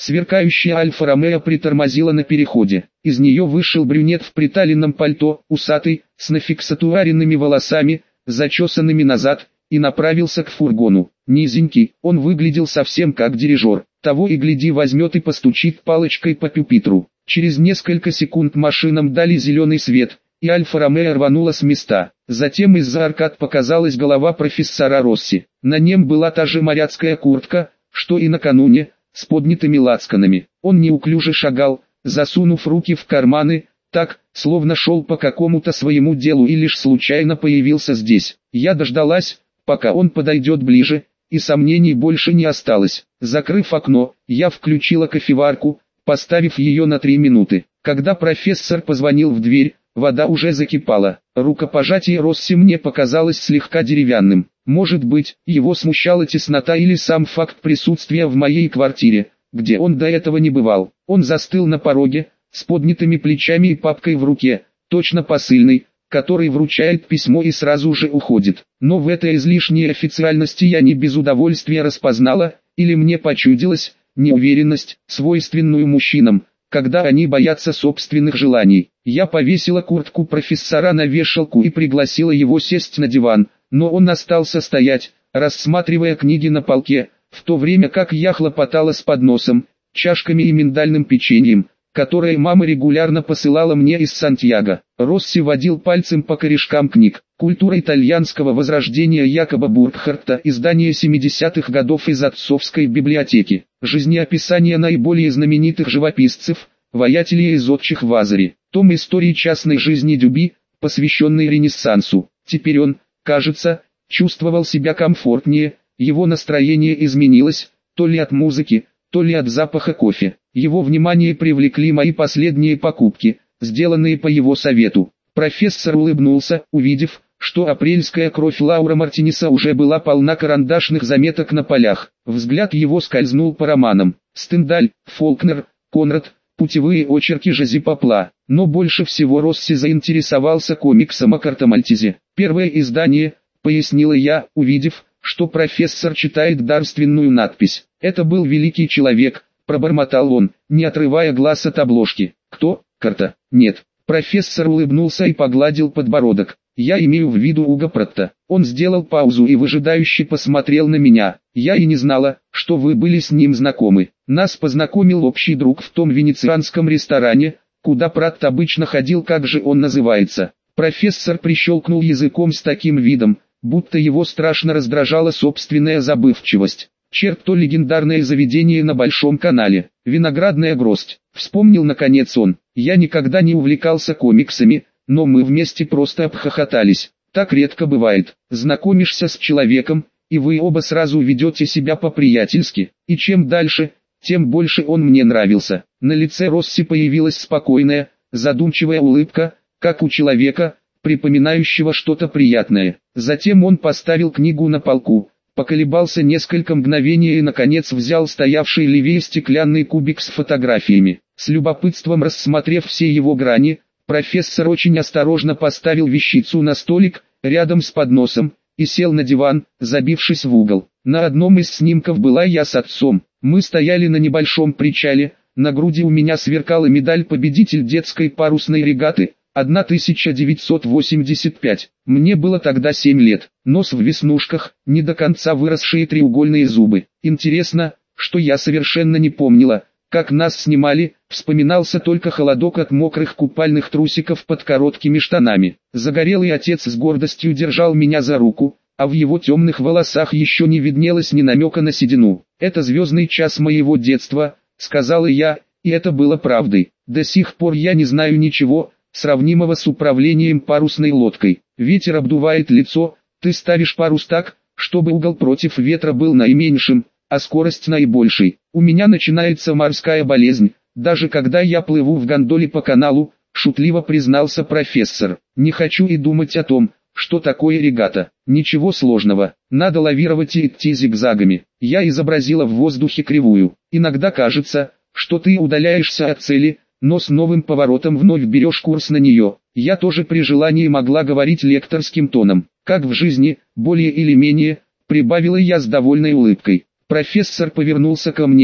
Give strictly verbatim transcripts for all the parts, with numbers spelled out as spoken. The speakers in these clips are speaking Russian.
Сверкающая Альфа-Ромео притормозила на переходе. Из нее вышел брюнет в приталенном пальто, усатый, с нафиксатураренными волосами, зачесанными назад, и направился к фургону. Низенький, он выглядел совсем как дирижер. Того и гляди возьмет и постучит палочкой по пюпитру. Через несколько секунд машинам дали зеленый свет, и Альфа-Ромео рванула с места. Затем из-за аркад показалась голова профессора Росси. На нем была та же моряцкая куртка, что и накануне, с поднятыми лацканами. Он неуклюже шагал, засунув руки в карманы, так, словно шел по какому-то своему делу и лишь случайно появился здесь. Я дождалась, пока он подойдет ближе, и сомнений больше не осталось. Закрыв окно, я включила кофеварку, поставив ее на три минуты. Когда профессор позвонил в дверь, вода уже закипала. Рукопожатие Росси мне показалось слегка деревянным. Может быть, его смущала теснота или сам факт присутствия в моей квартире, где он до этого не бывал. Он застыл на пороге, с поднятыми плечами и папкой в руке, точно посыльный, который вручает письмо и сразу же уходит. Но в этой излишней официальности я не без удовольствия распознала, или мне почудилась, неуверенность, свойственную мужчинам, когда они боятся собственных желаний. Я повесила куртку профессора на вешалку и пригласила его сесть на диван, но он остался стоять, рассматривая книги на полке, в то время как я хлопотала с подносом, чашками и миндальным печеньем, которое мама регулярно посылала мне из Сантьяго. Росси водил пальцем по корешкам книг. «Культура итальянского возрождения» Якоба Буркхарта, издание семидесятых годов из отцовской библиотеки. Жизнеописание наиболее знаменитых живописцев, воятелей и зодчих в Азаре. Том истории частной жизни Дюби, посвященный Ренессансу. Теперь он, кажется, чувствовал себя комфортнее, его настроение изменилось, то ли от музыки, то ли от запаха кофе. Его внимание привлекли мои последние покупки, сделанные по его совету. Профессор улыбнулся, увидев, что апрельская кровь Лаура Мартинеса уже была полна карандашных заметок на полях. Взгляд его скользнул по романам. Стендаль, Фолкнер, Конрад, путевые очерки Жозе Попла. Но больше всего Росси заинтересовался комиксом о Картамальтезе. Первое издание, пояснила я, увидев, что профессор читает дарственную надпись. Это был великий человек, пробормотал он, не отрывая глаз от обложки. Кто? Карта? Нет. Профессор улыбнулся и погладил подбородок. Я имею в виду Уго Пратта. Он сделал паузу и выжидающе посмотрел на меня. Я и не знала, что вы были с ним знакомы. Нас познакомил общий друг в том венецианском ресторане, куда Пратт обычно ходил, как же он называется. Профессор прищелкнул языком с таким видом, будто его страшно раздражала собственная забывчивость. Черт, то легендарное заведение на Большом канале, Виноградная гроздь. Вспомнил наконец он. Я никогда не увлекался комиксами, но мы вместе просто обхохотались. Так редко бывает. Знакомишься с человеком, и вы оба сразу ведете себя по-приятельски. И чем дальше, тем больше он мне нравился. На лице Росси появилась спокойная, задумчивая улыбка, как у человека, припоминающего что-то приятное. Затем он поставил книгу на полку, поколебался несколько мгновений и наконец взял стоявший левее стеклянный кубик с фотографиями. С любопытством рассмотрев все его грани, профессор очень осторожно поставил вещицу на столик, рядом с подносом, и сел на диван, забившись в угол. На одном из снимков была я с отцом. Мы стояли на небольшом причале, на груди у меня сверкала медаль «Победитель детской парусной регаты», тысяча девятьсот восемьдесят пять. Мне было тогда семь лет. Нос в веснушках, не до конца выросшие треугольные зубы. Интересно, что я совершенно не помнила, как нас снимали, вспоминался только холодок от мокрых купальных трусиков под короткими штанами. Загорелый отец с гордостью держал меня за руку, а в его темных волосах еще не виднелось ни намека на седину. «Это звездный час моего детства», — сказала я, и это было правдой. До сих пор я не знаю ничего сравнимого с управлением парусной лодкой. Ветер обдувает лицо, ты ставишь парус так, чтобы угол против ветра был наименьшим, а скорость наибольшей. У меня начинается морская болезнь, даже когда я плыву в гондоле по каналу, шутливо признался профессор. Не хочу и думать о том, что такое регата. Ничего сложного, надо лавировать и идти зигзагами. Я изобразила в воздухе кривую. Иногда кажется, что ты удаляешься от цели, но с новым поворотом вновь берешь курс на нее. Я тоже при желании могла говорить лекторским тоном, как в жизни, более или менее, прибавила я с довольной улыбкой. Профессор повернулся ко мне,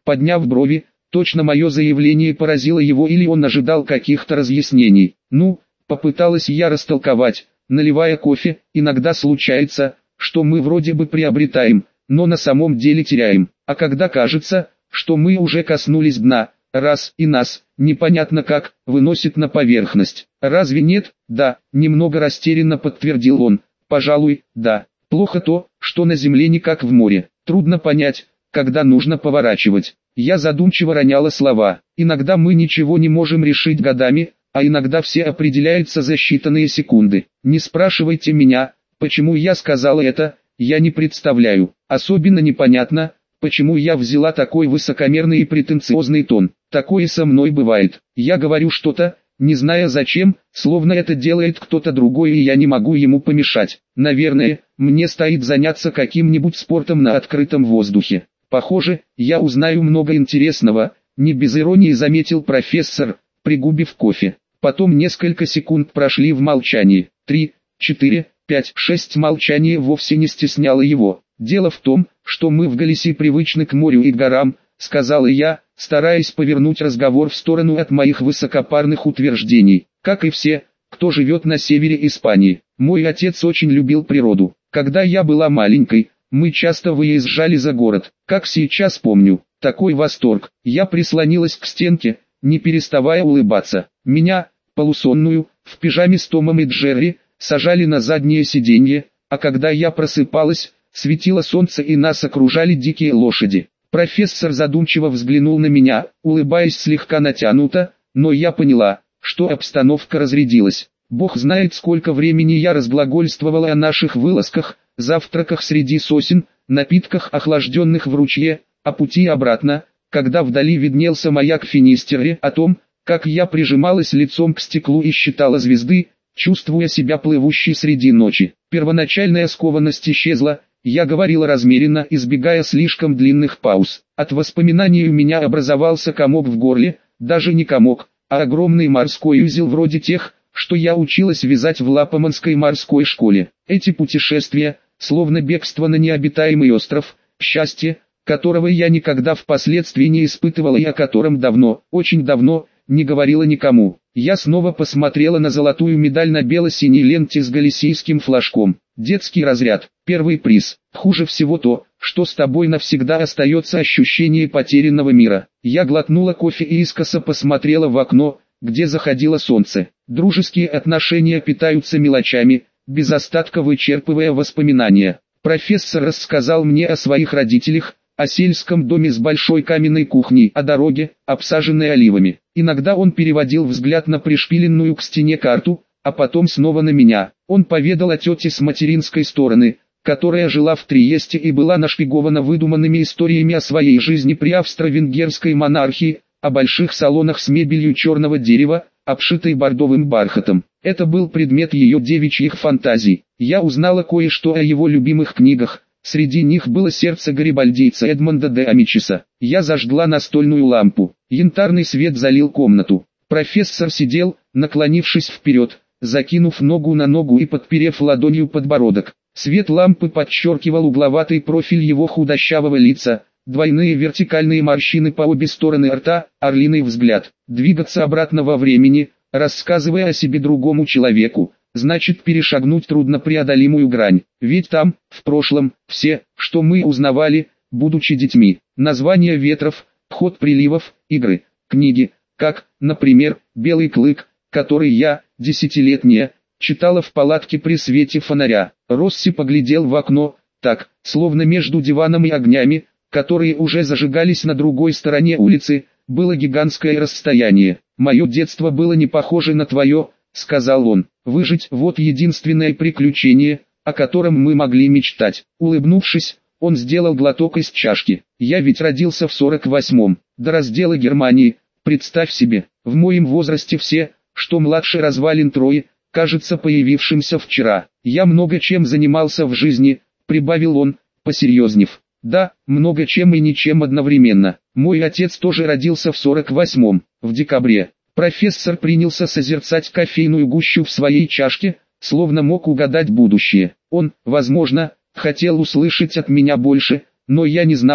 подняв брови, точно мое заявление поразило его или он ожидал каких-то разъяснений. Ну, попыталась я растолковать, наливая кофе, иногда случается, что мы вроде бы приобретаем, но на самом деле теряем, а когда кажется, что мы уже коснулись дна, раз и нас, непонятно как, выносит на поверхность. Разве нет? Да, немного растерянно подтвердил он. Пожалуй, да. Плохо то, что на земле не как в море. Трудно понять, когда нужно поворачивать. Я задумчиво роняла слова. Иногда мы ничего не можем решить годами, а иногда все определяется за считанные секунды. Не спрашивайте меня, почему я сказала это, я не представляю. Особенно непонятно, почему я взяла такой высокомерный и претенциозный тон. Такое со мной бывает. Я говорю что-то, не зная зачем, словно это делает кто-то другой и я не могу ему помешать. Наверное, мне стоит заняться каким-нибудь спортом на открытом воздухе. Похоже, я узнаю много интересного, не без иронии заметил профессор, пригубив кофе. Потом несколько секунд прошли в молчании. Три, четыре, пять, шесть. Молчание вовсе не стесняло его. Дело в том, что мы в Галисии привычны к морю и горам, сказала я, стараясь повернуть разговор в сторону от моих высокопарных утверждений. Как и все, кто живет на севере Испании, мой отец очень любил природу. Когда я была маленькой, мы часто выезжали за город. Как сейчас помню, такой восторг. Я прислонилась к стенке, не переставая улыбаться. Меня, полусонную, в пижаме с Томом и Джерри, сажали на заднее сиденье, а когда я просыпалась, светило солнце и нас окружали дикие лошади. Профессор задумчиво взглянул на меня, улыбаясь слегка натянуто, но я поняла, что обстановка разрядилась. Бог знает, сколько времени я разглагольствовала о наших вылазках, завтраках среди сосен, напитках, охлажденных в ручье, о пути обратно, когда вдали виднелся маяк Финистерре, о том, как я прижималась лицом к стеклу и считала звезды, чувствуя себя плывущей среди ночи. Первоначальная скованность исчезла, я говорила размеренно, избегая слишком длинных пауз. От воспоминаний у меня образовался комок в горле, даже не комок, а огромный морской узел вроде тех, что я училась вязать в Лапоманской морской школе. Эти путешествия, словно бегство на необитаемый остров, счастье, которого я никогда впоследствии не испытывала и о котором давно, очень давно, не говорила никому. Я снова посмотрела на золотую медаль на бело-синей ленте с галисийским флажком. Детский разряд, первый приз. Хуже всего то, что с тобой навсегда остается ощущение потерянного мира. Я глотнула кофе и искоса посмотрела в окно, где заходило солнце. Дружеские отношения питаются мелочами, без остатка вычерпывая воспоминания. Профессор рассказал мне о своих родителях, о сельском доме с большой каменной кухней, о дороге, обсаженной оливами. Иногда он переводил взгляд на пришпиленную к стене карту, а потом снова на меня. Он поведал о тете с материнской стороны, которая жила в Триесте и была нашпигована выдуманными историями о своей жизни при австро-венгерской монархии, о больших салонах с мебелью черного дерева, обшитой бордовым бархатом. Это был предмет ее девичьих фантазий. Я узнала кое-что о его любимых книгах. Среди них было «Сердце гарибальдийца» Эдмонда де Амичиса. Я зажгла настольную лампу. Янтарный свет залил комнату. Профессор сидел, наклонившись вперед, закинув ногу на ногу и подперев ладонью подбородок. Свет лампы подчеркивал угловатый профиль его худощавого лица, двойные вертикальные морщины по обе стороны рта, орлиный взгляд. Двигаться обратно во времени, рассказывая о себе другому человеку, значит перешагнуть труднопреодолимую грань. Ведь там, в прошлом, все, что мы узнавали, будучи детьми, названия ветров, ход приливов, игры, книги, как, например, «Белый клык», который я, десятилетняя, читала в палатке при свете фонаря. Росси поглядел в окно, так, словно между диваном и огнями, которые уже зажигались на другой стороне улицы, было гигантское расстояние. «Мое детство было не похоже на твое», — сказал он. «Выжить — вот единственное приключение, о котором мы могли мечтать». Улыбнувшись, он сделал глоток из чашки. «Я ведь родился в сорок восьмом, до раздела Германии, представь себе, в моем возрасте все, что младше развалин Трои, кажется появившимся вчера. Я много чем занимался в жизни», — прибавил он, посерьезнев. «Да, много чем и ничем одновременно. Мой отец тоже родился в сорок восьмом, в декабре». Профессор принялся созерцать кофейную гущу в своей чашке, словно мог угадать будущее. Он, возможно, хотел услышать от меня больше, но я не знала,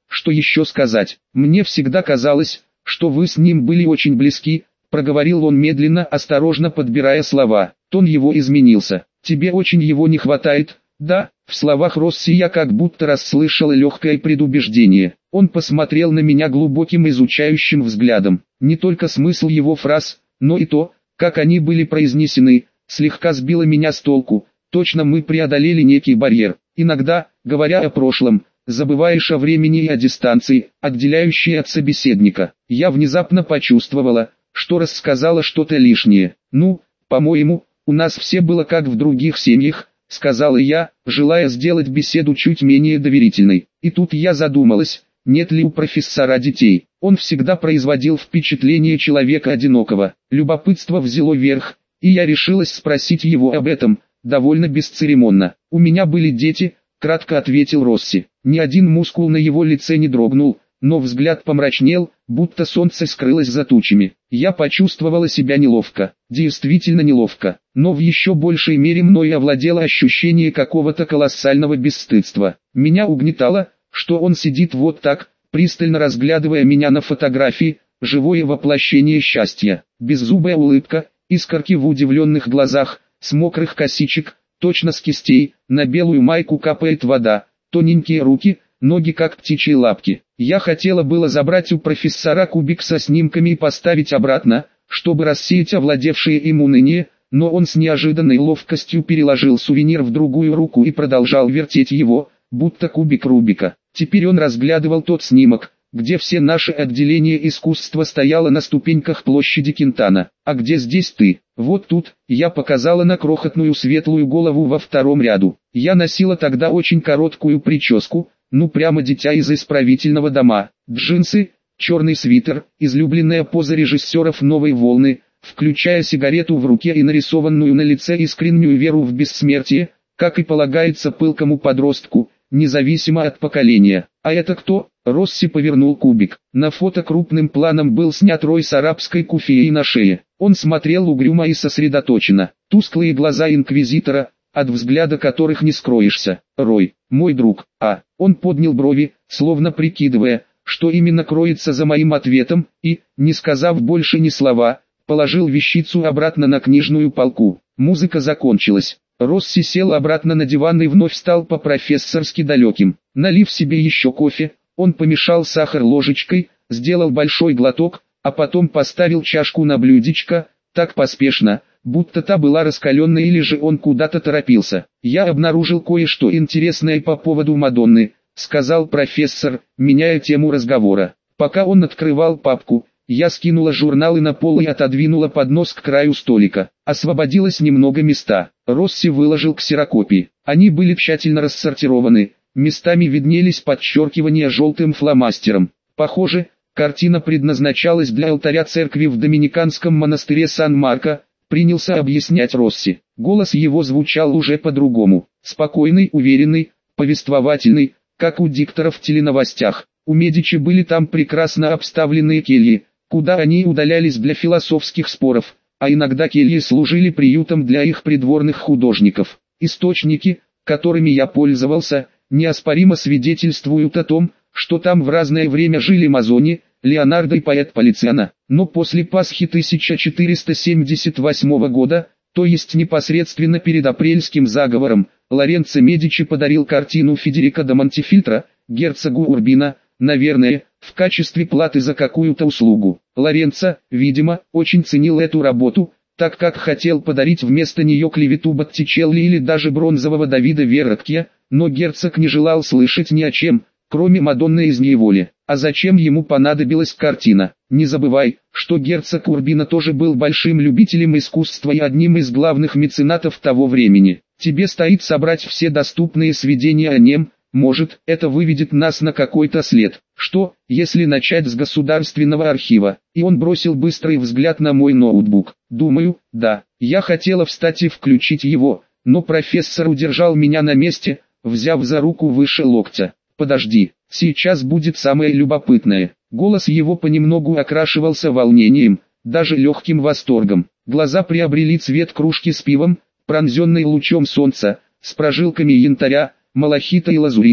что еще сказать. Мне всегда казалось, что вы с ним были очень близки, проговорил он медленно, осторожно подбирая слова. Тон его изменился. Тебе очень его не хватает, да? В словах Росси я как будто расслышал легкое предубеждение. Он посмотрел на меня глубоким изучающим взглядом. Не только смысл его фраз, но и то, как они были произнесены, слегка сбило меня с толку. Точно мы преодолели некий барьер. Иногда, говоря о прошлом, забываешь о времени и о дистанции, отделяющей от собеседника. Я внезапно почувствовала, что рассказала что-то лишнее. Ну, по-моему, у нас все было как в других семьях, сказала я, желая сделать беседу чуть менее доверительной. И тут я задумалась, нет ли у профессора детей. Он всегда производил впечатление человека одинокого. Любопытство взяло верх, и я решилась спросить его об этом, довольно бесцеремонно. «У меня были дети», — кратко ответил Росси. Ни один мускул на его лице не дрогнул, но взгляд помрачнел, будто солнце скрылось за тучами. Я почувствовала себя неловко, действительно неловко, но в еще большей мере мной овладело ощущение какого-то колоссального бесстыдства. Меня угнетало, что он сидит вот так, пристально разглядывая меня на фотографии, живое воплощение счастья. Беззубая улыбка, искорки в удивленных глазах, с мокрых косичек, точно с кистей, на белую майку капает вода, тоненькие руки, ноги как птичьи лапки. Я хотела было забрать у профессора кубик со снимками и поставить обратно, чтобы рассеять овладевшее им уныние, но он с неожиданной ловкостью переложил сувенир в другую руку и продолжал вертеть его, будто кубик Рубика. Теперь он разглядывал тот снимок, где все наши отделения искусства стояло на ступеньках площади Кинтана. А где здесь ты? Вот тут, я показала на крохотную светлую голову во втором ряду. Я носила тогда очень короткую прическу, ну прямо дитя из исправительного дома. Джинсы, черный свитер, излюбленная поза режиссеров «Новой волны», включая сигарету в руке и нарисованную на лице искреннюю веру в бессмертие, как и полагается пылкому подростку, независимо от поколения. А это кто? Росси повернул кубик. На фото крупным планом был снят Рой с арабской куфией на шее. Он смотрел угрюмо и сосредоточенно. Тусклые глаза инквизитора, от взгляда которых не скроешься. Рой, мой друг, а? Он поднял брови, словно прикидывая, что именно кроется за моим ответом, и, не сказав больше ни слова, положил вещицу обратно на книжную полку. Музыка закончилась. Росси сел обратно на диван и вновь стал по-профессорски далеким. Налив себе еще кофе, он помешал сахар ложечкой, сделал большой глоток, а потом поставил чашку на блюдечко, так поспешно, будто та была раскаленной или же он куда-то торопился. «Я обнаружил кое-что интересное по поводу Мадонны», — сказал профессор, меняя тему разговора. Пока он открывал папку, я скинула журналы на пол и отодвинула поднос к краю столика. Освободилось немного места. Росси выложил ксерокопии. Они были тщательно рассортированы, местами виднелись подчеркивания желтым фломастером. Похоже, картина предназначалась для алтаря церкви в доминиканском монастыре Сан-Марко, принялся объяснять Росси. Голос его звучал уже по-другому. Спокойный, уверенный, повествовательный, как у диктора в теленовостях. У Медичи были там прекрасно обставленные кельи, куда они удалялись для философских споров, а иногда кельи служили приютом для их придворных художников. Источники, которыми я пользовался, неоспоримо свидетельствуют о том, что там в разное время жили Мазони, Леонардо и поэт Полициано. Но после Пасхи тысяча четыреста семьдесят восьмого года, то есть непосредственно перед апрельским заговором, Лоренцо Медичи подарил картину Федерико да Монтефильтро, герцогу Урбино, наверное, в качестве платы за какую-то услугу. Лоренцо, видимо, очень ценил эту работу, так как хотел подарить вместо нее клевету Боттичелли или даже бронзового Давида Верроккья, но герцог не желал слышать ни о чем, кроме Мадонны из неволи. А зачем ему понадобилась картина? Не забывай, что герцог Урбино тоже был большим любителем искусства и одним из главных меценатов того времени. Тебе стоит собрать все доступные сведения о нем. Может, это выведет нас на какой-то след. Что, если начать с государственного архива? И он бросил быстрый взгляд на мой ноутбук. Думаю, да. Я хотела встать и включить его, но профессор удержал меня на месте, взяв за руку выше локтя. Подожди, сейчас будет самое любопытное. Голос его понемногу окрашивался волнением, даже легким восторгом. Глаза приобрели цвет кружки с пивом, пронзенной лучом солнца, с прожилками янтаря, малахита и лазурита,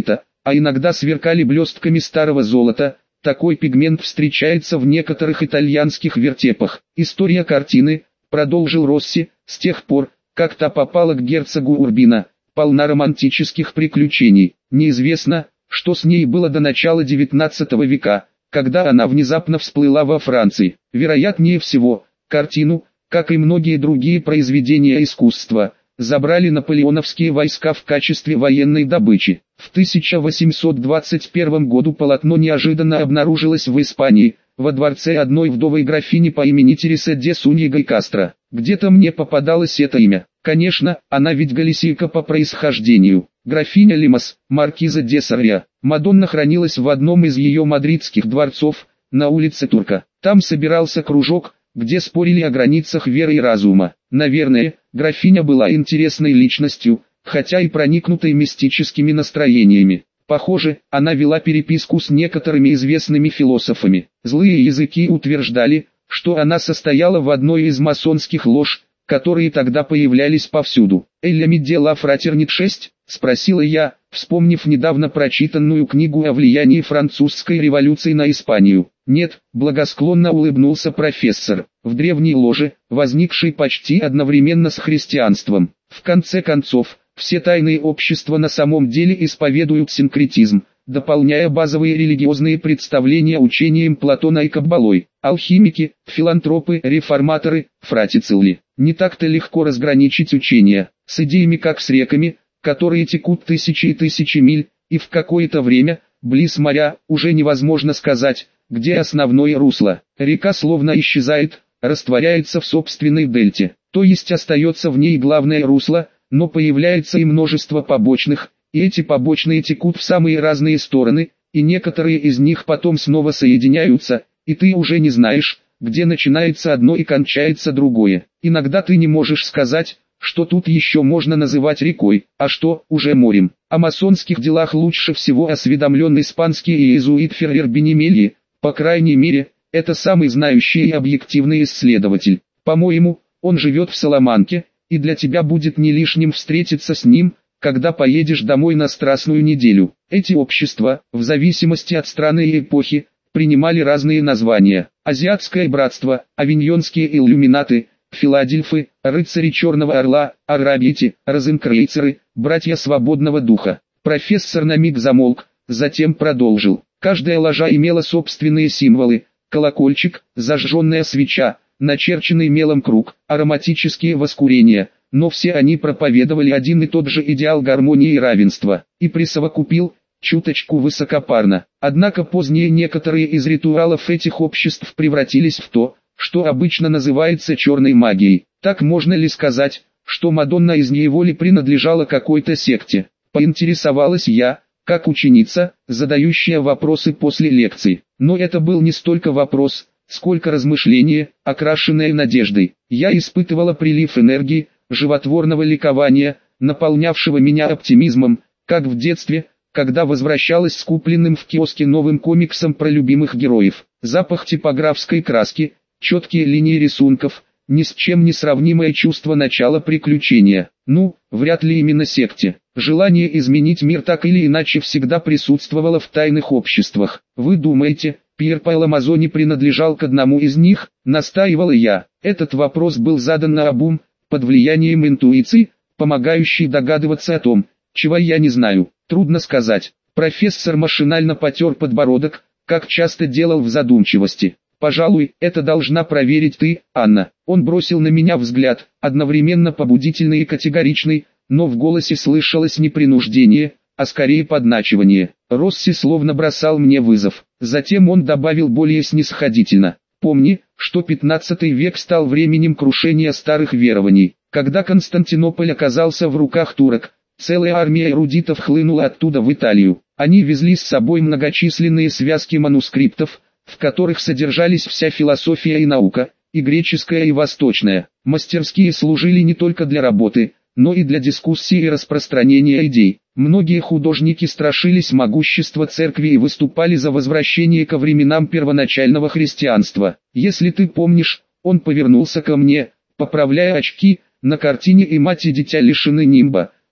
а иногда сверкали блестками старого золота. Такой пигмент встречается в некоторых итальянских вертепах. История картины, продолжил Росси, с тех пор, как та попала к герцогу Урбино, полна романтических приключений. Неизвестно, что с ней было до начала девятнадцатого века, когда она внезапно всплыла во Франции. Вероятнее всего, картину, как и многие другие произведения искусства, забрали наполеоновские войска в качестве военной добычи. В тысяча восемьсот двадцать первом году полотно неожиданно обнаружилось в Испании, во дворце одной вдовой графини по имени Тереса де Суньего и Кастро. Где-то мне попадалось это имя. Конечно, она ведь галисийка по происхождению. Графиня Лимас, маркиза де Сорья. Мадонна хранилась в одном из ее мадридских дворцов, на улице Турка. Там собирался кружок, где спорили о границах веры и разума. Наверное, графиня была интересной личностью, хотя и проникнутой мистическими настроениями. Похоже, она вела переписку с некоторыми известными философами. Злые языки утверждали, что она состояла в одной из масонских лож, которые тогда появлялись повсюду. «Эллями де ла фратернит шесть?» – спросила я, вспомнив недавно прочитанную книгу о влиянии французской революции на Испанию. «Нет», – благосклонно улыбнулся профессор, – «в древней ложе, возникшей почти одновременно с христианством. В конце концов, все тайные общества на самом деле исповедуют синкретизм, дополняя базовые религиозные представления учением Платона и Каббалой. Алхимики, филантропы, реформаторы, фратицилли. Не так-то легко разграничить учения, с идеями как с реками, которые текут тысячи и тысячи миль, и в какое-то время, близ моря, уже невозможно сказать, где основное русло. Река словно исчезает, растворяется в собственной дельте, то есть остается в ней главное русло, но появляется и множество побочных, и эти побочные текут в самые разные стороны, и некоторые из них потом снова соединяются, и ты уже не знаешь, где начинается одно и кончается другое. Иногда ты не можешь сказать, что тут еще можно называть рекой, а что уже морем. О масонских делах лучше всего осведомлен испанский иезуит Феррер Бенемельи, по крайней мере, это самый знающий и объективный исследователь. По-моему, он живет в Саламанке, и для тебя будет не лишним встретиться с ним, когда поедешь домой на Страстную неделю. Эти общества, в зависимости от страны и эпохи, принимали разные названия. Азиатское братство, авиньонские иллюминаты, филадельфы, рыцари Черного Орла, арабити, розенкрейцеры, братья Свободного Духа. Профессор на миг замолк, затем продолжил. Каждая ложа имела собственные символы: колокольчик, зажженная свеча, начерченный мелом круг, ароматические воскурения, но все они проповедовали один и тот же идеал гармонии и равенства, и присовокупил, чуточку высокопарно. Однако позднее некоторые из ритуалов этих обществ превратились в то, что обычно называется черной магией. Так можно ли сказать, что Мадонна из неволи принадлежала какой-то секте? Поинтересовалась я, как ученица, задающая вопросы после лекции. Но это был не столько вопрос, сколько размышление, окрашенное надеждой. Я испытывала прилив энергии, животворного ликования, наполнявшего меня оптимизмом, как в детстве, когда возвращалась с купленным в киоске новым комиксом про любимых героев. Запах типографской краски, четкие линии рисунков, ни с чем не сравнимое чувство начала приключения. Ну, вряд ли именно секте. Желание изменить мир так или иначе всегда присутствовало в тайных обществах. Вы думаете, Пьер Паламазони принадлежал к одному из них? Настаивала я. Этот вопрос был задан наобум, под влиянием интуиции, помогающей догадываться о том, чего я не знаю. Трудно сказать. Профессор машинально потер подбородок, как часто делал в задумчивости. «Пожалуй, это должна проверить ты, Анна». Он бросил на меня взгляд, одновременно побудительный и категоричный, но в голосе слышалось не принуждение, а скорее подначивание. Росси словно бросал мне вызов. Затем он добавил более снисходительно: «Помни, что пятнадцатый век стал временем крушения старых верований. Когда Константинополь оказался в руках турок, целая армия эрудитов хлынула оттуда в Италию. Они везли с собой многочисленные связки манускриптов, в которых содержались вся философия и наука, и греческая, и восточная. Мастерские служили не только для работы, но и для дискуссии и распространения идей. Многие художники страшились могущества церкви и выступали за возвращение ко временам первоначального христианства. Если ты помнишь, он повернулся ко мне, поправляя очки, на картине и мать и дитя лишены нимба.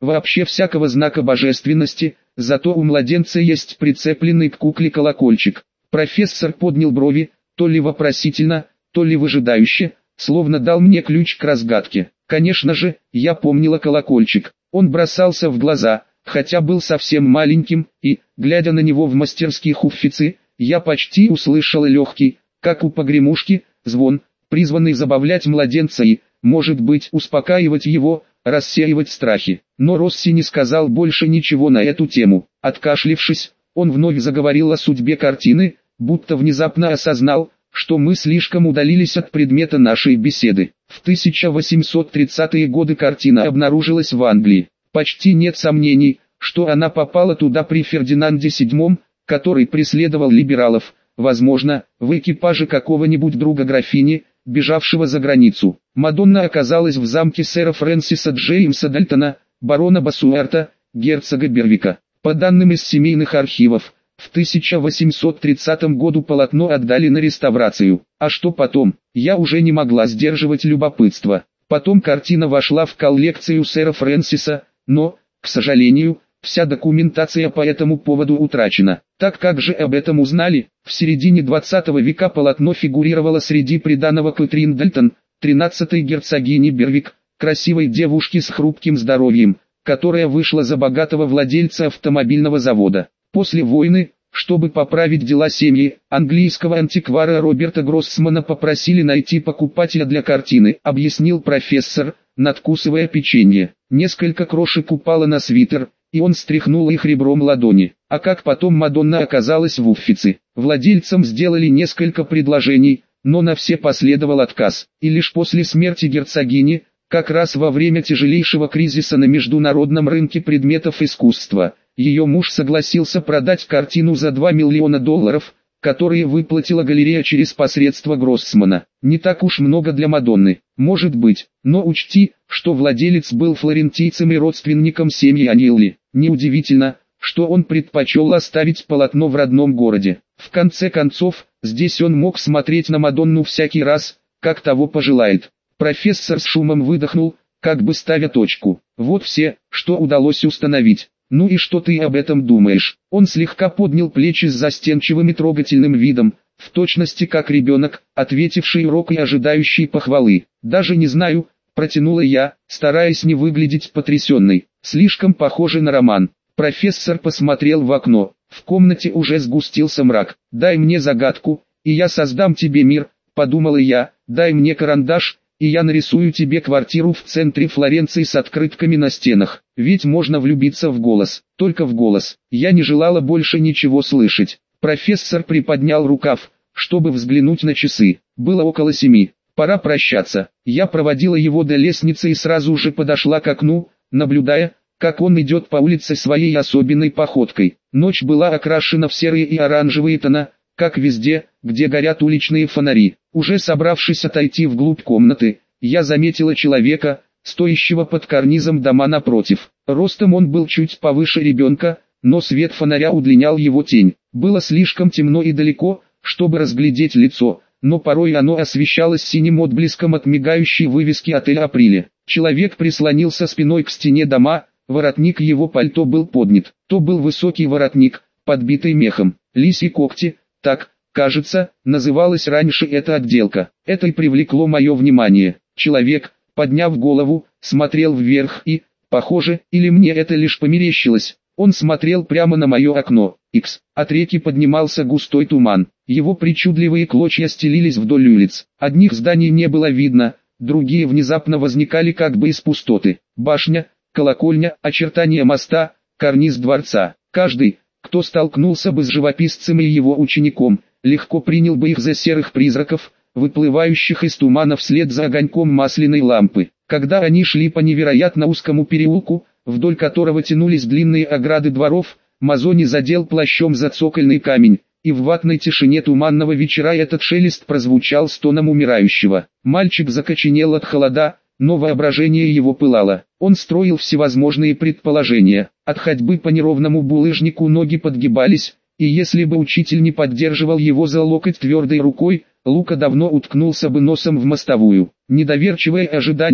вообще всякого знака божественности, зато у младенца есть прицепленный к кукле колокольчик. Профессор поднял брови, то ли вопросительно, то ли выжидающе, словно дал мне ключ к разгадке. Конечно же, я помнила колокольчик. Он бросался в глаза, хотя был совсем маленьким, и, глядя на него в мастерских Уффици, я почти услышала легкий, как у погремушки, звон, призванный забавлять младенца и, может быть, успокаивать его, рассеивать страхи. Но Росси не сказал больше ничего на эту тему. Откашлившись, он вновь заговорил о судьбе картины, будто внезапно осознал, что мы слишком удалились от предмета нашей беседы. В тысяча восемьсот тридцатые годы картина обнаружилась в Англии. Почти нет сомнений, что она попала туда при Фердинанде седьмом, который преследовал либералов, возможно, в экипаже какого-нибудь друга графини, бежавшего за границу. Мадонна оказалась в замке сэра Фрэнсиса Джеймса Дальтона, барона Басуэрта, герцога Бервика. По данным из семейных архивов, в тысяча восемьсот тридцатом году полотно отдали на реставрацию. А что потом? Я уже не могла сдерживать любопытство. Потом картина вошла в коллекцию сэра Фрэнсиса, но, к сожалению, вся документация по этому поводу утрачена. Так как же об этом узнали? В середине двадцатого века полотно фигурировало среди приданого Кэтрин Дальтон, тринадцатой герцогини Бервик, красивой девушки с хрупким здоровьем, которая вышла за богатого владельца автомобильного завода. После войны, чтобы поправить дела семьи, английского антиквара Роберта Гроссмана попросили найти покупателя для картины, объяснил профессор, надкусывая печенье. Несколько крошек упало на свитер, и он стряхнул их ребром ладони. А как потом Мадонна оказалась в Уффици? Владельцам сделали несколько предложений, но на все последовал отказ. И лишь после смерти герцогини, как раз во время тяжелейшего кризиса на международном рынке предметов искусства, ее муж согласился продать картину за два миллиона долларов, которые выплатила галерея через посредство Гроссмана. Не так уж много для Мадонны, может быть, но учти, что владелец был флорентийцем и родственником семьи Аньелли. Неудивительно, что он предпочел оставить полотно в родном городе. В конце концов, здесь он мог смотреть на Мадонну всякий раз, как того пожелает. Профессор с шумом выдохнул, как бы ставя точку. Вот все, что удалось установить. Ну и что ты об этом думаешь? Он слегка поднял плечи с застенчивым и трогательным видом, в точности как ребенок, ответивший урок и ожидающий похвалы. Даже не знаю, протянула я, стараясь не выглядеть потрясенной. Слишком похоже на роман. Профессор посмотрел в окно. В комнате уже сгустился мрак. Дай мне загадку, и я создам тебе мир, подумала я. Дай мне карандаш, и я нарисую тебе квартиру в центре Флоренции с открытками на стенах. Ведь можно влюбиться в голос, только в голос. Я не желала больше ничего слышать. Профессор приподнял рукав, чтобы взглянуть на часы. Было около семи. Пора прощаться. Я проводила его до лестницы и сразу же подошла к окну, наблюдая, как он идет по улице своей особенной походкой. Ночь была окрашена в серые и оранжевые тона, как везде, где горят уличные фонари. Уже собравшись отойти вглубь комнаты, я заметила человека, стоящего под карнизом дома напротив. Ростом он был чуть повыше ребенка, но свет фонаря удлинял его тень. Было слишком темно и далеко, чтобы разглядеть лицо, но порой оно освещалось синим отблеском от мигающей вывески отеля «Априле». Человек прислонился спиной к стене дома, воротник его пальто был поднят. То был высокий воротник, подбитый мехом. Лисьи когти, так, кажется, называлась раньше эта отделка. Это и привлекло мое внимание. Человек, подняв голову, смотрел вверх и, похоже, или мне это лишь померещилось, он смотрел прямо на мое окно. Икс. От реки поднимался густой туман. Его причудливые клочья стелились вдоль улиц. Одних зданий не было видно, другие внезапно возникали как бы из пустоты. Башня, колокольня, очертания моста, карниз дворца. Каждый, кто столкнулся бы с живописцем и его учеником, легко принял бы их за серых призраков, выплывающих из тумана вслед за огоньком масляной лампы. Когда они шли по невероятно узкому переулку, вдоль которого тянулись длинные ограды дворов, Мазони задел плащом за цокольный камень, и в ватной тишине туманного вечера этот шелест прозвучал стоном умирающего. Мальчик закоченел от холода, но воображение его пылало. Он строил всевозможные предположения. От ходьбы по неровному булыжнику ноги подгибались, и если бы учитель не поддерживал его за локоть твердой рукой, Лука давно уткнулся бы носом в мостовую. Недоверчивое ожидание,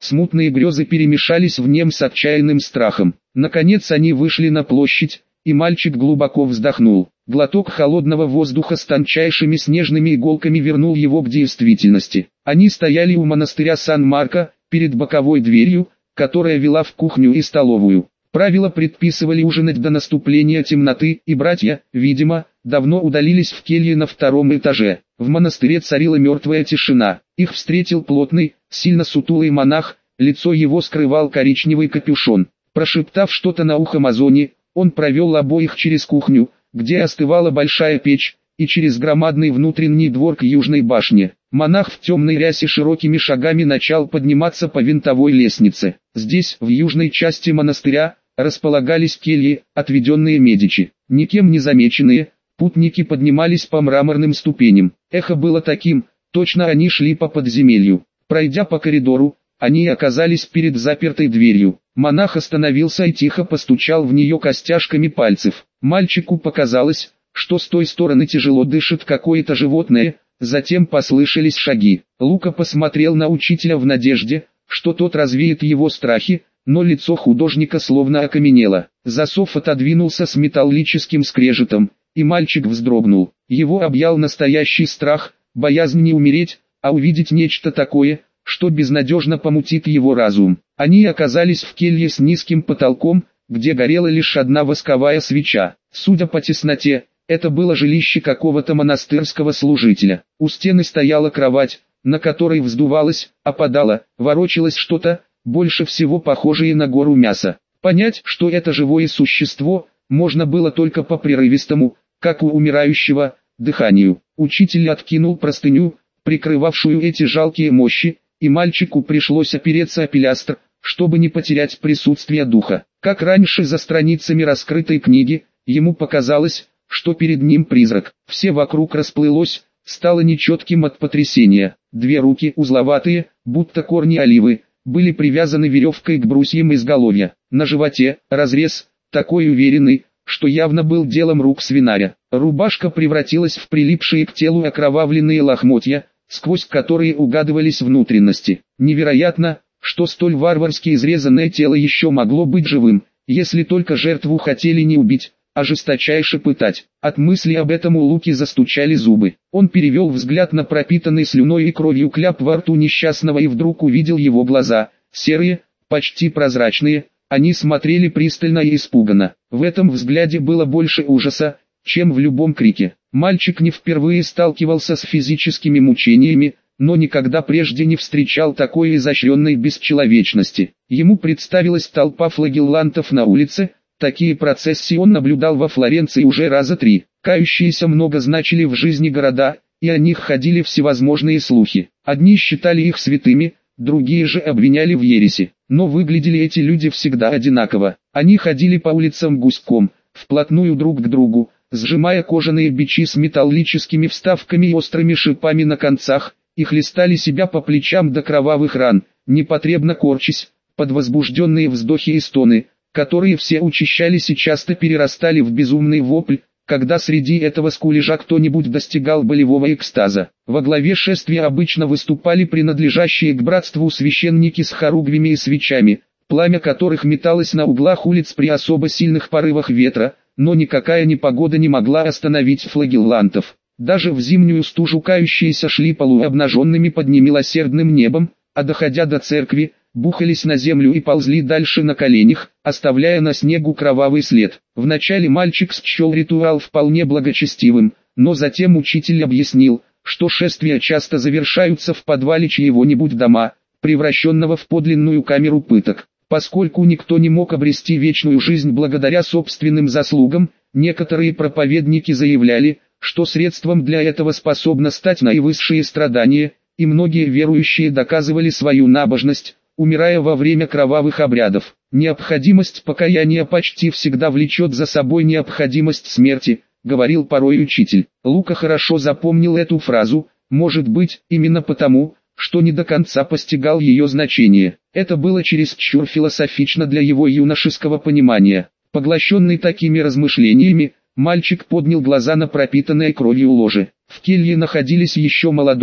Смутные грезы перемешались в нем с отчаянным страхом. Наконец они вышли на площадь, и мальчик глубоко вздохнул. Глоток холодного воздуха с тончайшими снежными иголками вернул его к действительности. Они стояли у монастыря Сан-Марко, перед боковой дверью, которая вела в кухню и столовую. Правила предписывали ужинать до наступления темноты, и братья, видимо, давно удалились в келье на втором этаже. В монастыре царила мертвая тишина. Их встретил плотный, сильно сутулый монах, лицо его скрывал коричневый капюшон. Прошептав что-то на ухо Мазони, он провел обоих через кухню, где остывала большая печь, и через громадный внутренний двор к южной башне. Монах в темной рясе широкими шагами начал подниматься по винтовой лестнице. Здесь, в южной части монастыря, располагались кельи, отведенные Медичи. Никем не замеченные, путники поднимались по мраморным ступеням. Эхо было таким, точно они шли по подземелью. Пройдя по коридору, они оказались перед запертой дверью. Монах остановился и тихо постучал в нее костяшками пальцев. Мальчику показалось, что с той стороны тяжело дышит какое-то животное, затем послышались шаги. Лука посмотрел на учителя в надежде, что тот развеет его страхи, но лицо художника словно окаменело. Засов отодвинулся с металлическим скрежетом, и мальчик вздрогнул. Его объял настоящий страх, боязнь не умереть, а увидеть нечто такое, что безнадежно помутит его разум. Они оказались в келье с низким потолком, где горела лишь одна восковая свеча. Судя по тесноте, это было жилище какого-то монастырского служителя. У стены стояла кровать, на которой вздувалось, опадало, ворочалось что-то, больше всего похожее на гору мяса. Понять, что это живое существо, можно было только по прерывистому, как у умирающего, дыханию. Учитель откинул простыню, прикрывавшую эти жалкие мощи, и мальчику пришлось опереться о пилястр, чтобы не потерять присутствие духа. Как раньше за страницами раскрытой книги, ему показалось, что перед ним призрак. Все вокруг расплылось, стало нечетким от потрясения. Две руки, узловатые, будто корни оливы, были привязаны веревкой к брусьям изголовья. На животе разрез, такой уверенный, что явно был делом рук свинаря. Рубашка превратилась в прилипшие к телу окровавленные лохмотья, сквозь которые угадывались внутренности. Невероятно, что столь варварски изрезанное тело еще могло быть живым, если только жертву хотели не убить, а жесточайше пытать. От мысли об этом у Луки застучали зубы. Он перевел взгляд на пропитанный слюной и кровью кляп во рту несчастного и вдруг увидел его глаза, серые, почти прозрачные, они смотрели пристально и испуганно. В этом взгляде было больше ужаса, чем в любом крике. Мальчик не впервые сталкивался с физическими мучениями, но никогда прежде не встречал такой изощренной бесчеловечности. Ему представилась толпа флагеллантов на улице. Такие процессии он наблюдал во Флоренции уже раза три. Кающиеся много значили в жизни города, и о них ходили всевозможные слухи. Одни считали их святыми, другие же обвиняли в ереси. Но выглядели эти люди всегда одинаково. Они ходили по улицам гуськом, вплотную друг к другу, сжимая кожаные бичи с металлическими вставками и острыми шипами на концах, и хлестали себя по плечам до кровавых ран, непотребно корчась, под возбужденные вздохи и стоны, которые все учащались и часто перерастали в безумный вопль, когда среди этого скулежа кто-нибудь достигал болевого экстаза. Во главе шествия обычно выступали принадлежащие к братству священники с хоругвями и свечами, пламя которых металось на углах улиц при особо сильных порывах ветра, но никакая непогода не могла остановить флагеллантов. Даже в зимнюю стужу кающиеся шли полуобнаженными под немилосердным небом, а доходя до церкви, бухались на землю и ползли дальше на коленях, оставляя на снегу кровавый след. Вначале мальчик счел ритуал вполне благочестивым, но затем учитель объяснил, что шествия часто завершаются в подвале чьего-нибудь дома, превращенного в подлинную камеру пыток. Поскольку никто не мог обрести вечную жизнь благодаря собственным заслугам, некоторые проповедники заявляли, что средством для этого способно стать наивысшие страдания, и многие верующие доказывали свою набожность, умирая во время кровавых обрядов. Необходимость покаяния почти всегда влечет за собой необходимость смерти, говорил порой учитель. Лука хорошо запомнил эту фразу, может быть, именно потому, что не до конца постигал ее значение. Это было чересчур философично для его юношеского понимания. Поглощенный такими размышлениями, мальчик поднял глаза на пропитанное кровью ложе. В келье находились еще молодой,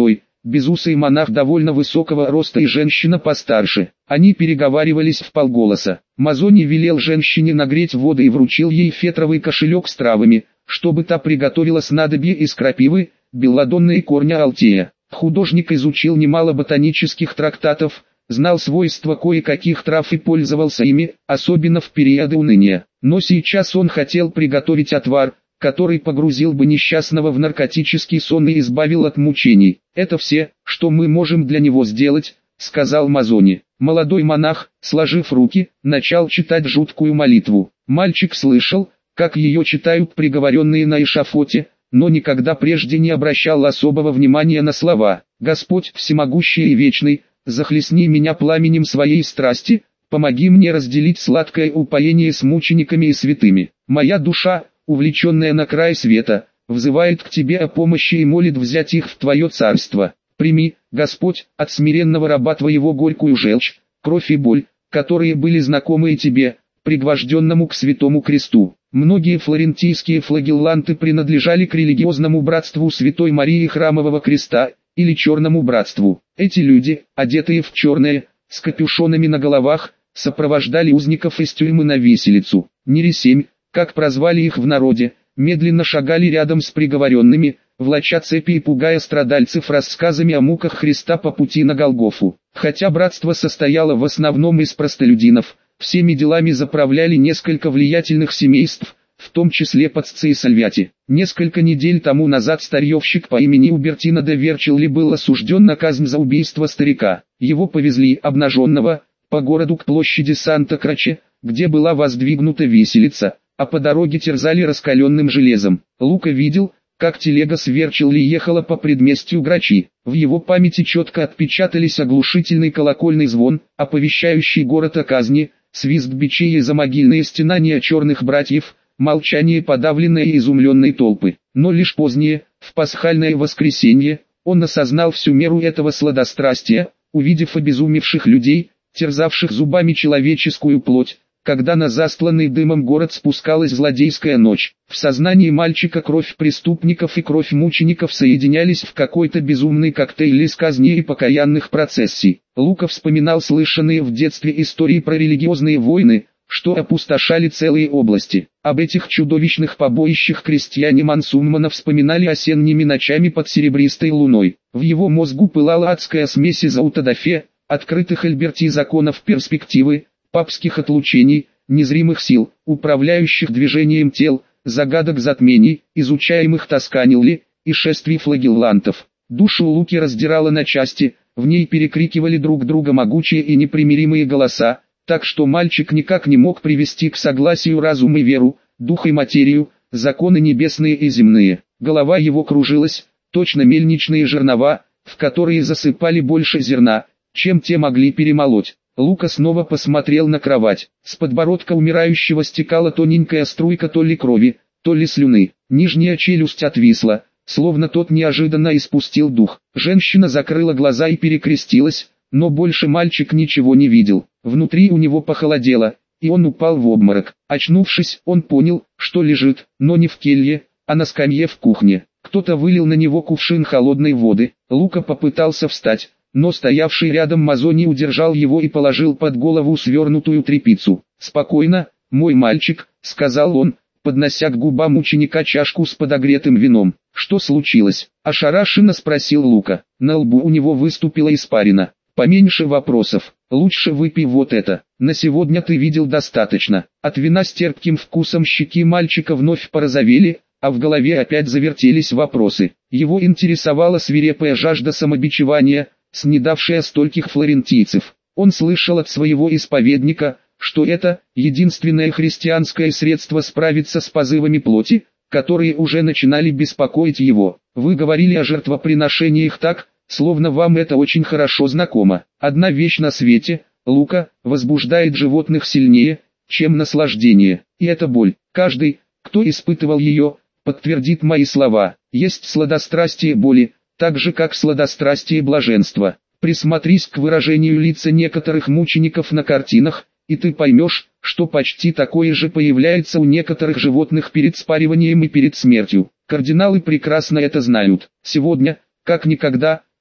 безусый монах довольно высокого роста и женщина постарше. Они переговаривались вполголоса. Мазони велел женщине нагреть воду и вручил ей фетровый кошелек с травами, чтобы та приготовила снадобье из крапивы, белладонны и корня алтея. Художник изучил немало ботанических трактатов, знал свойства кое-каких трав и пользовался ими, особенно в периоды уныния. Но сейчас он хотел приготовить отвар, который погрузил бы несчастного в наркотический сон и избавил от мучений. «Это все, что мы можем для него сделать», — сказал Мазони. Молодой монах, сложив руки, начал читать жуткую молитву. Мальчик слышал, как ее читают приговоренные на эшафоте, но никогда прежде не обращал особого внимания на слова. «Господь всемогущий и вечный, захлестни меня пламенем своей страсти, помоги мне разделить сладкое упоение с мучениками и святыми. Моя душа, увлеченная на край света, взывает к Тебе о помощи и молит взять их в Твое царство. Прими, Господь, от смиренного раба Твоего горькую желчь, кровь и боль, которые были знакомы и Тебе, пригвожденному к святому кресту». Многие флорентийские флагелланты принадлежали к религиозному братству Святой Марии Храмового Креста, или Черному братству. Эти люди, одетые в черное, с капюшонами на головах, сопровождали узников из тюрьмы на виселицу. Нересемь, как прозвали их в народе, медленно шагали рядом с приговоренными, влача цепи и пугая страдальцев рассказами о муках Христа по пути на Голгофу. Хотя братство состояло в основном из простолюдинов, всеми делами заправляли несколько влиятельных семейств, в том числе Пацци и Сальвяти. Несколько недель тому назад старьевщик по имени Убертино де Верчелли был осужден на казнь за убийство старика. Его повезли обнаженного по городу к площади Санта-Краче, где была воздвигнута виселица, а по дороге терзали раскаленным железом. Лука видел, как телега с Верчелли ехала по предместью Грачи. В его памяти четко отпечатались оглушительный колокольный звон, оповещающий город о казни, свист бичей и замогильные стенания черных братьев, молчание подавленной и изумленной толпы. Но лишь позднее, в пасхальное воскресенье, он осознал всю меру этого сладострастия, увидев обезумевших людей, терзавших зубами человеческую плоть, когда на застланный дымом город спускалась злодейская ночь. В сознании мальчика кровь преступников и кровь мучеников соединялись в какой-то безумный коктейль из казни и покаянных процессий. Лука вспоминал слышанные в детстве истории про религиозные войны, что опустошали целые области. Об этих чудовищных побоищах крестьяне Мансуммана вспоминали осенними ночами под серебристой луной. В его мозгу пылала адская смесь из аутодафе, открытых Альберти законов перспективы, папских отлучений, незримых сил, управляющих движением тел, загадок затмений, изучаемых Тосканилли, и шествий флагеллантов. Душу Луки раздирало на части, в ней перекрикивали друг друга могучие и непримиримые голоса, так что мальчик никак не мог привести к согласию разум и веру, дух и материю, законы небесные и земные. Голова его кружилась, точно мельничные жернова, в которые засыпали больше зерна, чем те могли перемолоть. Лука снова посмотрел на кровать. С подбородка умирающего стекала тоненькая струйка то ли крови, то ли слюны. Нижняя челюсть отвисла, словно тот неожиданно испустил дух. Женщина закрыла глаза и перекрестилась, но больше мальчик ничего не видел. Внутри у него похолодело, и он упал в обморок. Очнувшись, он понял, что лежит, но не в келье, а на скамье в кухне. Кто-то вылил на него кувшин холодной воды. Лука попытался встать, но стоявший рядом Мазони удержал его и положил под голову свернутую тряпицу. «Спокойно, мой мальчик», — сказал он, поднося к губам ученика чашку с подогретым вином. «Что случилось?» — ошарашенно спросил Лука. На лбу у него выступила испарина. «Поменьше вопросов, лучше выпей вот это. На сегодня ты видел достаточно». От вина с терпким вкусом щеки мальчика вновь порозовели, а в голове опять завертелись вопросы. Его интересовала свирепая жажда самобичевания, снедавшая стольких флорентийцев. Он слышал от своего исповедника, что это единственное христианское средство справиться с позывами плоти, которые уже начинали беспокоить его. Вы говорили о жертвоприношениях так, словно вам это очень хорошо знакомо. Одна вещь на свете, Лука, возбуждает животных сильнее, чем наслаждение, и это боль. Каждый, кто испытывал ее, подтвердит мои слова. Есть сладострастие боли, так же как сладострастие блаженства. Присмотрись к выражению лица некоторых мучеников на картинах, и ты поймешь, что почти такое же появляется у некоторых животных перед спариванием и перед смертью. Кардиналы прекрасно это знают. Сегодня, как никогда,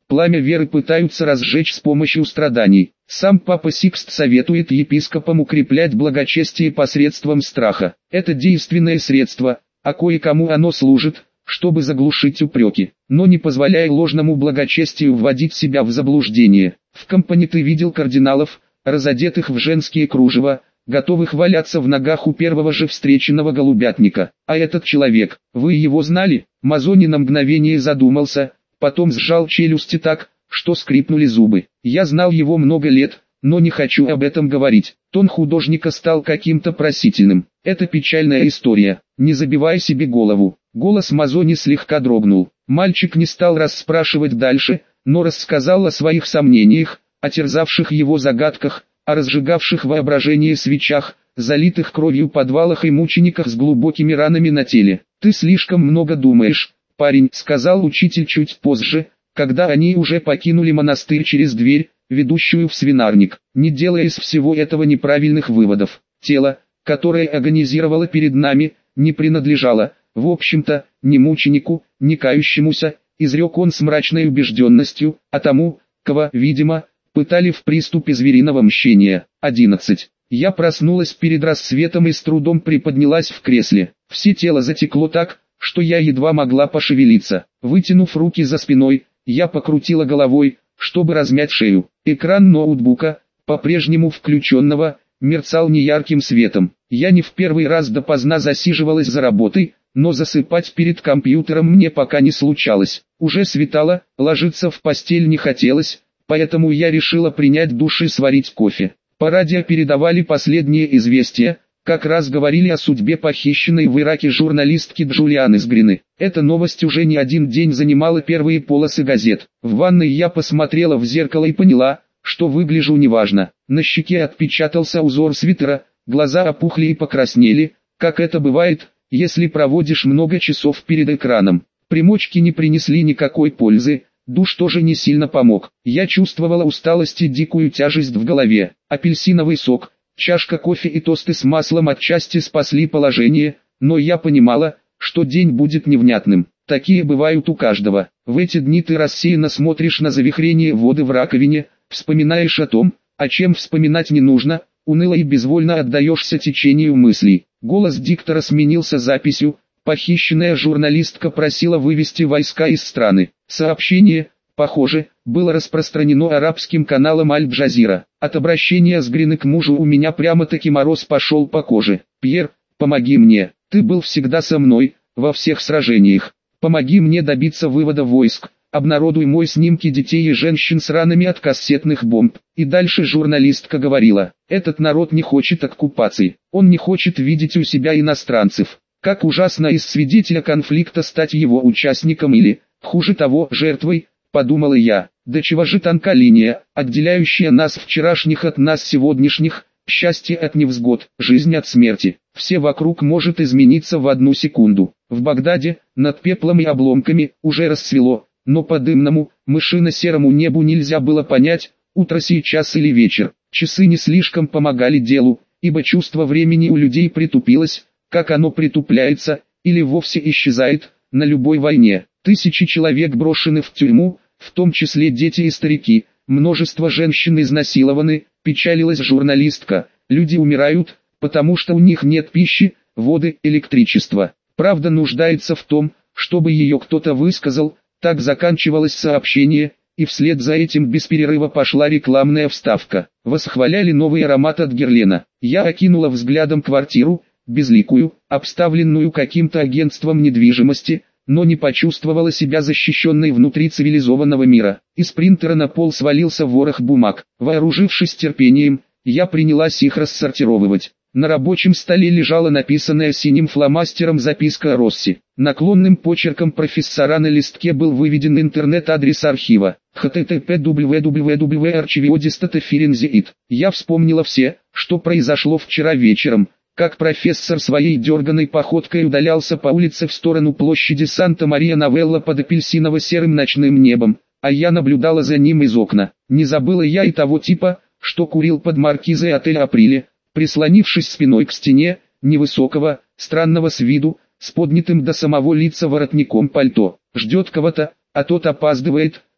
Пламя веры пытаются разжечь с помощью страданий. Сам Папа Сикст советует епископам укреплять благочестие посредством страха. Это действенное средство, а кое-кому оно служит, чтобы заглушить упреки, но не позволяя ложному благочестию вводить себя в заблуждение. В компании ты видел кардиналов, разодетых в женские кружева, готовых валяться в ногах у первого же встреченного голубятника. А этот человек, вы его знали? Мазони на мгновение задумался, потом сжал челюсти так, что скрипнули зубы. Я знал его много лет, но не хочу об этом говорить. Тон художника стал каким-то просительным. Это печальная история, не забивай себе голову. Голос Мазони слегка дрогнул. Мальчик не стал расспрашивать дальше, но рассказал о своих сомнениях, о терзавших его загадках, о разжигавших воображение свечах, залитых кровью подвалах и мучениках с глубокими ранами на теле. «Ты слишком много думаешь, парень», — сказал учитель чуть позже, когда они уже покинули монастырь через дверь, ведущую в свинарник. «Не делая из всего этого неправильных выводов. Тело, которое агонизировало перед нами, не принадлежало, в общем-то, ни мученику, ни кающемуся», — изрек он с мрачной убежденностью, «а тому, кого, видимо, пытали в приступе звериного мщения». одиннадцать. Я проснулась перед рассветом и с трудом приподнялась в кресле. Все тело затекло так, что я едва могла пошевелиться. Вытянув руки за спиной, я покрутила головой, чтобы размять шею. Экран ноутбука, по-прежнему включенного, мерцал неярким светом. Я не в первый раз допоздна засиживалась за работой, но засыпать перед компьютером мне пока не случалось. Уже светало, ложиться в постель не хотелось, поэтому я решила принять душ и сварить кофе. По радио передавали последние известия, как раз говорили о судьбе похищенной в Ираке журналистки Джулианы Сгрины. Эта новость уже не один день занимала первые полосы газет. В ванной я посмотрела в зеркало и поняла, что выгляжу неважно. На щеке отпечатался узор свитера, глаза опухли и покраснели, как это бывает, если проводишь много часов перед экраном. Примочки не принесли никакой пользы. Душ тоже не сильно помог. Я чувствовала усталость и дикую тяжесть в голове. Апельсиновый сок, чашка кофе и тосты с маслом отчасти спасли положение, но я понимала, что день будет невнятным. Такие бывают у каждого. В эти дни ты рассеянно смотришь на завихрение воды в раковине, вспоминаешь о том, о чем вспоминать не нужно, уныло и безвольно отдаешься течению мыслей. Голос диктора сменился записью. Похищенная журналистка просила вывести войска из страны. Сообщение, похоже, было распространено арабским каналом Аль-Джазира. От обращения Сгрины к мужу у меня прямо-таки мороз пошел по коже. «Пьер, помоги мне, ты был всегда со мной, во всех сражениях. Помоги мне добиться вывода войск, обнародуй мой снимки детей и женщин с ранами от кассетных бомб». И дальше журналистка говорила: «Этот народ не хочет оккупации, он не хочет видеть у себя иностранцев. Как ужасно из свидетеля конфликта стать его участником или, хуже того, жертвой», подумала я. До чего же тонка линия, отделяющая нас вчерашних от нас сегодняшних, счастье от невзгод, жизнь от смерти. Все вокруг может измениться в одну секунду. В Багдаде, над пеплом и обломками, уже рассвело, но по дымному, мышино-серому небу нельзя было понять, утро сейчас или вечер. Часы не слишком помогали делу, ибо чувство времени у людей притупилось, как оно притупляется, или вовсе исчезает, на любой войне. Тысячи человек брошены в тюрьму, в том числе дети и старики, множество женщин изнасилованы, печалилась журналистка. Люди умирают, потому что у них нет пищи, воды, электричества. Правда нуждается в том, чтобы ее кто-то высказал. Так заканчивалось сообщение, и вслед за этим без перерыва пошла рекламная вставка. Восхваляли новый аромат от Герлена. Я окинула взглядом квартиру, безликую, обставленную каким-то агентством недвижимости, но не почувствовала себя защищенной внутри цивилизованного мира. Из принтера на пол свалился ворох бумаг. Вооружившись терпением, я принялась их рассортировывать. На рабочем столе лежала написанная синим фломастером записка о Росси. Наклонным почерком профессора на листке был выведен интернет-адрес архива. эйч ти ти пи дабл ю дабл ю дабл ю точка archiviodistatafirenziit. Я вспомнила все, что произошло вчера вечером, как профессор своей дерганой походкой удалялся по улице в сторону площади Санта-Мария-Новелла под апельсиново-серым ночным небом, а я наблюдала за ним из окна. Не забыла я и того типа, что курил под маркизой отеля «Априле», прислонившись спиной к стене, невысокого, странного с виду, с поднятым до самого лица воротником пальто. Ждет кого-то, а тот опаздывает,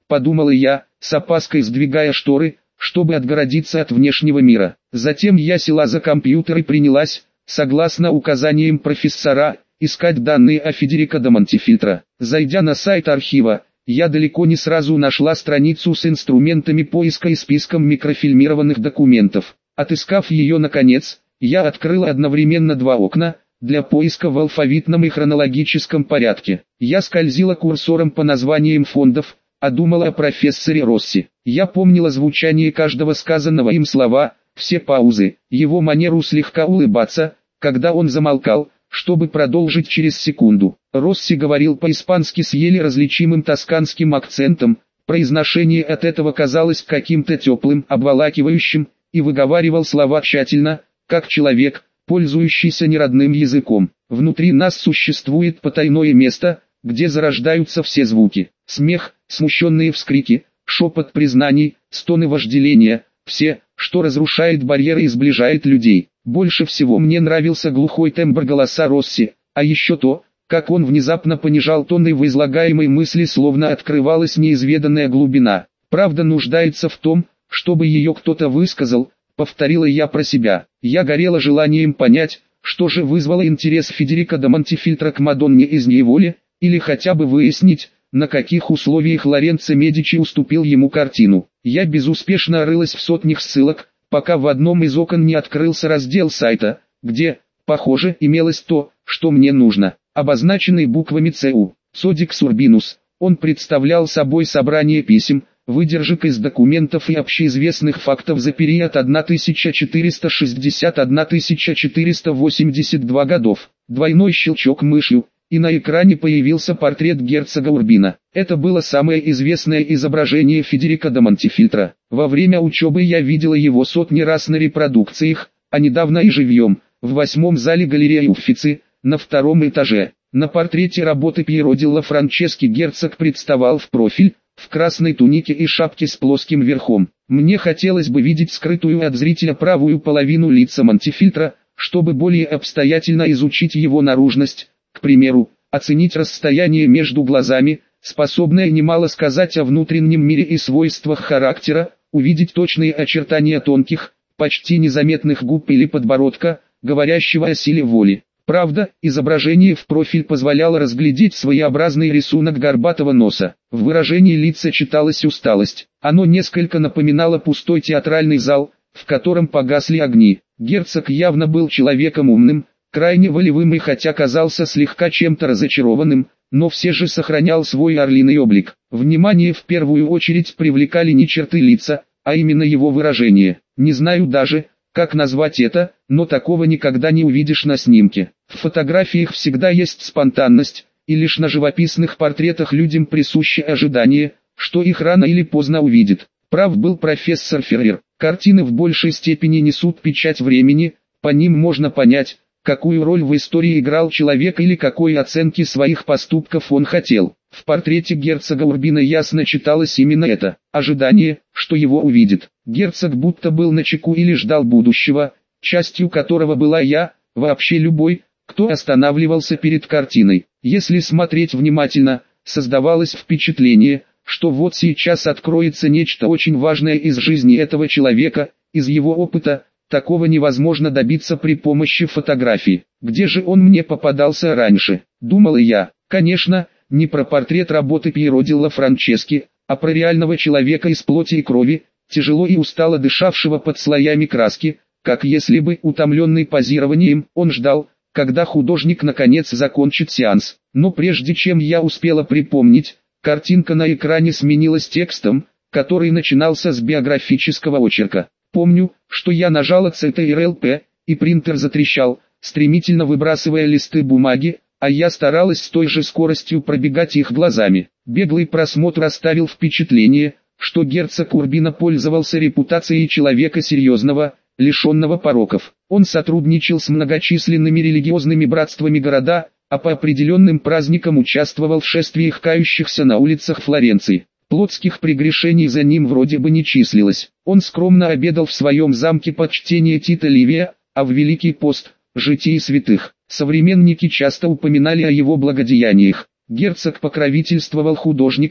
подумала я, с опаской сдвигая шторы, чтобы отгородиться от внешнего мира. Затем я села за компьютер и принялась, согласно указаниям профессора, искать данные о Федерико де Монтефильтро. Зайдя на сайт архива, я далеко не сразу нашла страницу с инструментами поиска и списком микрофильмированных документов. Отыскав ее наконец, я открыла одновременно два окна, для поиска в алфавитном и хронологическом порядке. Я скользила курсором по названиям фондов, а думала о профессоре Росси. Я помнила звучание каждого сказанного им слова, все паузы, его манеру слегка улыбаться, когда он замолкал, чтобы продолжить через секунду. Росси говорил по-испански с еле различимым тосканским акцентом, произношение от этого казалось каким-то теплым, обволакивающим, и выговаривал слова тщательно, как человек, пользующийся неродным языком. Внутри нас существует потайное место, где зарождаются все звуки. Смех, смущенные вскрики, шепот признаний, стоны вожделения, все, что разрушает барьеры и сближает людей. Больше всего мне нравился глухой тембр голоса Росси, а еще то, как он внезапно понижал тон и в излагаемой мысли словно открывалась неизведанная глубина. Правда нуждается в том, чтобы ее кто-то высказал, повторила я про себя. Я горела желанием понять, что же вызвало интерес Федерико де Монтефильтро к Мадонне из неволи, или хотя бы выяснить, на каких условиях Лоренцо Медичи уступил ему картину. Я безуспешно рылась в сотнях ссылок, пока в одном из окон не открылся раздел сайта, где, похоже, имелось то, что мне нужно. Обозначенный буквами ЦУ, Codix Urbinus, он представлял собой собрание писем, выдержек из документов и общеизвестных фактов за период тысяча четыреста шестьдесят — тысяча четыреста восемьдесят два годов. Двойной щелчок мышью, и на экране появился портрет герцога Урбина. Это было самое известное изображение Федерико де Монтефильтро. Во время учебы я видела его сотни раз на репродукциях, а недавно и живьем, в восьмом зале галереи Уффици, на втором этаже. На портрете работы Пьеро делла Франчески герцог представал в профиль, в красной тунике и шапке с плоским верхом. Мне хотелось бы видеть скрытую от зрителя правую половину лица Монтефильтро, чтобы более обстоятельно изучить его наружность, к примеру, оценить расстояние между глазами, способное немало сказать о внутреннем мире и свойствах характера, увидеть точные очертания тонких, почти незаметных губ или подбородка, говорящего о силе воли. Правда, изображение в профиль позволяло разглядеть своеобразный рисунок горбатого носа. В выражении лица читалась усталость. Оно несколько напоминало пустой театральный зал, в котором погасли огни. Герцог явно был человеком умным, крайне волевым и хотя казался слегка чем-то разочарованным, но все же сохранял свой орлиный облик. Внимание в первую очередь привлекали не черты лица, а именно его выражение. Не знаю даже, как назвать это, но такого никогда не увидишь на снимке. В фотографиях всегда есть спонтанность, и лишь на живописных портретах людям присуще ожидание, что их рано или поздно увидят. Прав был профессор Феррер. Картины в большей степени несут печать времени, по ним можно понять, какую роль в истории играл человек или какой оценки своих поступков он хотел. В портрете герцога Урбина ясно читалось именно это, ожидание, что его увидят. Герцог будто был начеку или ждал будущего, частью которого была я, вообще любой, кто останавливался перед картиной. Если смотреть внимательно, создавалось впечатление, что вот сейчас откроется нечто очень важное из жизни этого человека, из его опыта. Такого невозможно добиться при помощи фотографии. Где же он мне попадался раньше? Думала я. Конечно, не про портрет работы Пьеро делла Франчески, а про реального человека из плоти и крови, тяжело и устало дышавшего под слоями краски, как если бы, утомленный позированием, он ждал, когда художник наконец закончит сеанс. Но прежде чем я успела припомнить, картинка на экране сменилась текстом, который начинался с биографического очерка. Помню, что я нажала Ctrl+P, и принтер затрещал, стремительно выбрасывая листы бумаги, а я старалась с той же скоростью пробегать их глазами. Беглый просмотр оставил впечатление, что герцог Урбина пользовался репутацией человека серьезного, лишенного пороков. Он сотрудничал с многочисленными религиозными братствами города, а по определенным праздникам участвовал в шествиях кающихся на улицах Флоренции. Плотских прегрешений за ним вроде бы не числилось. Он скромно обедал в своем замке под чтение Тита Ливия, а в Великий пост – житии святых. Современники часто упоминали о его благодеяниях. Герцог покровительствовал художникам,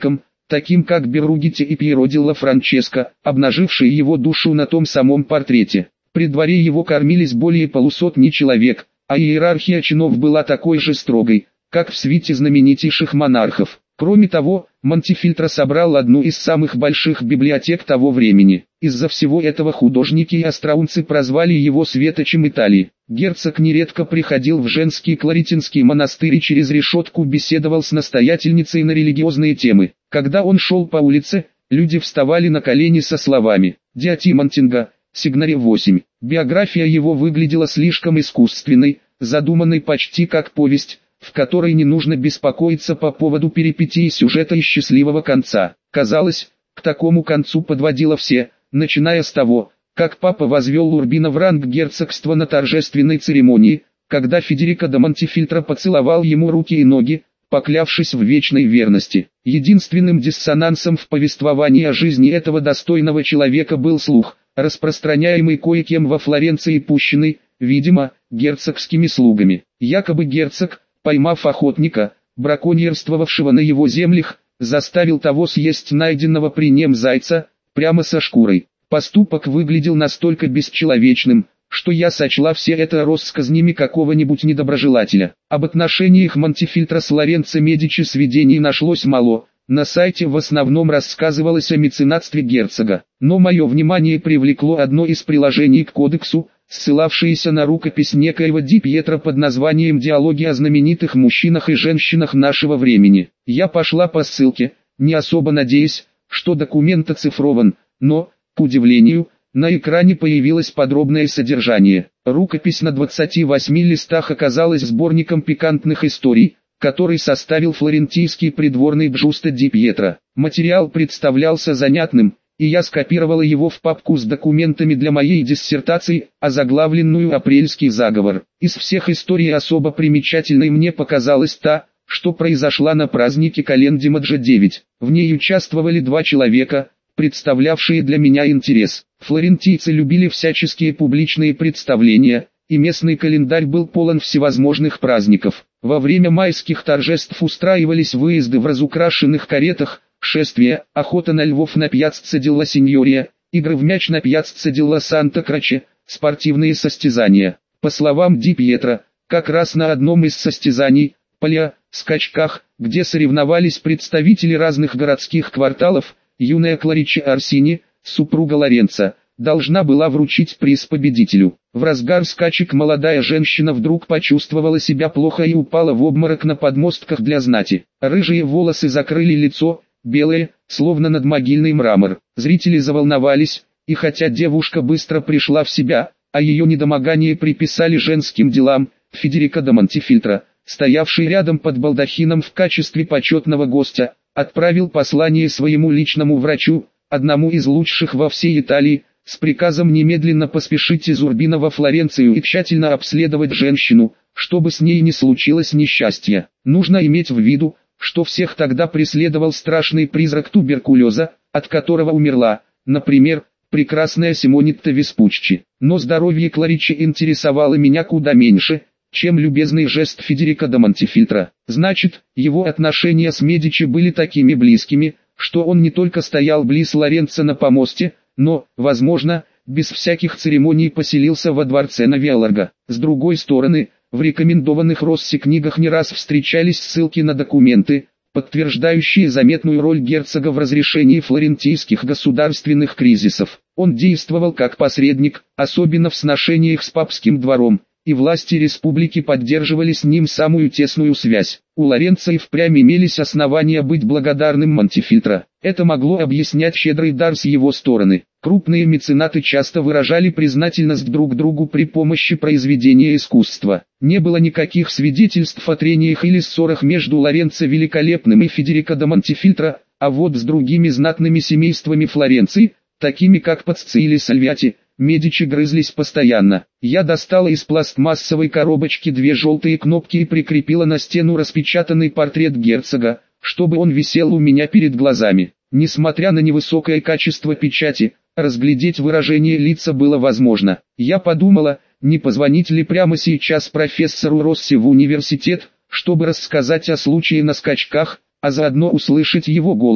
таким как Беругити и Пьеро делла Франческо, обнажившие его душу на том самом портрете. При дворе его кормились более полусотни человек, а иерархия чинов была такой же строгой, как в свите знаменитейших монархов. Кроме того, Монтефильтро собрал одну из самых больших библиотек того времени. Из-за всего этого художники и остроумцы прозвали его светочем Италии. Герцог нередко приходил в женский Кларитинский монастырь и через решетку беседовал с настоятельницей на религиозные темы. Когда он шел по улице, люди вставали на колени со словами «Диати Монтинга, Сигнаре восемь». Биография его выглядела слишком искусственной, задуманной почти как повесть, в которой не нужно беспокоиться по поводу перипетий сюжета и счастливого конца. Казалось, к такому концу подводило все, начиная с того, как папа возвел Урбино в ранг герцогства на торжественной церемонии, когда Федерико де Монтефильтро поцеловал ему руки и ноги, поклявшись в вечной верности. Единственным диссонансом в повествовании о жизни этого достойного человека был слух, распространяемый кое-кем во Флоренции и пущенный, видимо, герцогскими слугами. Якобы герцог, поймав охотника, браконьерствовавшего на его землях, заставил того съесть найденного при нем зайца, прямо со шкурой. Поступок выглядел настолько бесчеловечным, что я сочла все это россказнями какого-нибудь недоброжелателя. Об отношениях Монтефильтро с Лоренцо Медичи сведений нашлось мало, на сайте в основном рассказывалось о меценатстве герцога. Но мое внимание привлекло одно из приложений к кодексу, ссылавшееся на рукопись некоего Ди Пьетро под названием «Диалоги о знаменитых мужчинах и женщинах нашего времени». Я пошла по ссылке, не особо надеясь, что документ оцифрован, но, к удивлению, на экране появилось подробное содержание. Рукопись на двадцати восьми листах оказалась сборником пикантных историй, который составил флорентийский придворный Джусто Ди Пьетро. Материал представлялся занятным, и я скопировала его в папку с документами для моей диссертации, озаглавленную «Апрельский заговор». Из всех историй особо примечательной мне показалась та, что произошла на празднике Календимаджа девять. В ней участвовали два человека, представлявшие для меня интерес. Флорентийцы любили всяческие публичные представления, и местный календарь был полон всевозможных праздников. Во время майских торжеств устраивались выезды в разукрашенных каретах, шествия, охота на львов на Пьяццо делла Синьория, игры в мяч на Пьяццо делла Санта-Кроче, спортивные состязания. По словам Ди Пьетро, как раз на одном из состязаний, поля, скачках, где соревновались представители разных городских кварталов, юная Кларичча Арсини, супруга Лоренцо, должна была вручить приз победителю. В разгар скачек молодая женщина вдруг почувствовала себя плохо и упала в обморок на подмостках для знати. Рыжие волосы закрыли лицо, белые, словно надмогильный мрамор. Зрители заволновались, и хотя девушка быстро пришла в себя, а ее недомогание приписали женским делам, Федерико де Монтефильтро, стоявший рядом под балдахином в качестве почетного гостя, отправил послание своему личному врачу, одному из лучших во всей Италии, с приказом немедленно поспешить из Урбино во Флоренцию и тщательно обследовать женщину, чтобы с ней не случилось несчастья. Нужно иметь в виду, что всех тогда преследовал страшный призрак туберкулеза, от которого умерла, например, прекрасная Симонетта Веспуччи. Но здоровье Клариччи интересовало меня куда меньше, чем любезный жест Федерико де Монтефильтро. Значит, его отношения с Медичи были такими близкими, что он не только стоял близ Лоренцо на помосте, но, возможно, без всяких церемоний поселился во дворце на Виаларго. С другой стороны, в рекомендованных Росси книгах не раз встречались ссылки на документы, подтверждающие заметную роль герцога в разрешении флорентийских государственных кризисов. Он действовал как посредник, особенно в сношениях с папским двором, и власти республики поддерживали с ним самую тесную связь. У Лоренцо и впрямь имелись основания быть благодарным Монтефильтро. Это могло объяснять щедрый дар с его стороны. Крупные меценаты часто выражали признательность друг другу при помощи произведения искусства. Не было никаких свидетельств о трениях или ссорах между Лоренцо Великолепным и Федерико де Монтефильтро, а вот с другими знатными семействами Флоренции, такими как Пацци или Сальвиати, Медичи грызлись постоянно. Я достала из пластмассовой коробочки две желтые кнопки и прикрепила на стену распечатанный портрет герцога, чтобы он висел у меня перед глазами. Несмотря на невысокое качество печати, разглядеть выражение лица было возможно. Я подумала, не позвонить ли прямо сейчас профессору Росси в университет, чтобы рассказать о случае на скачках, а заодно услышать его голос,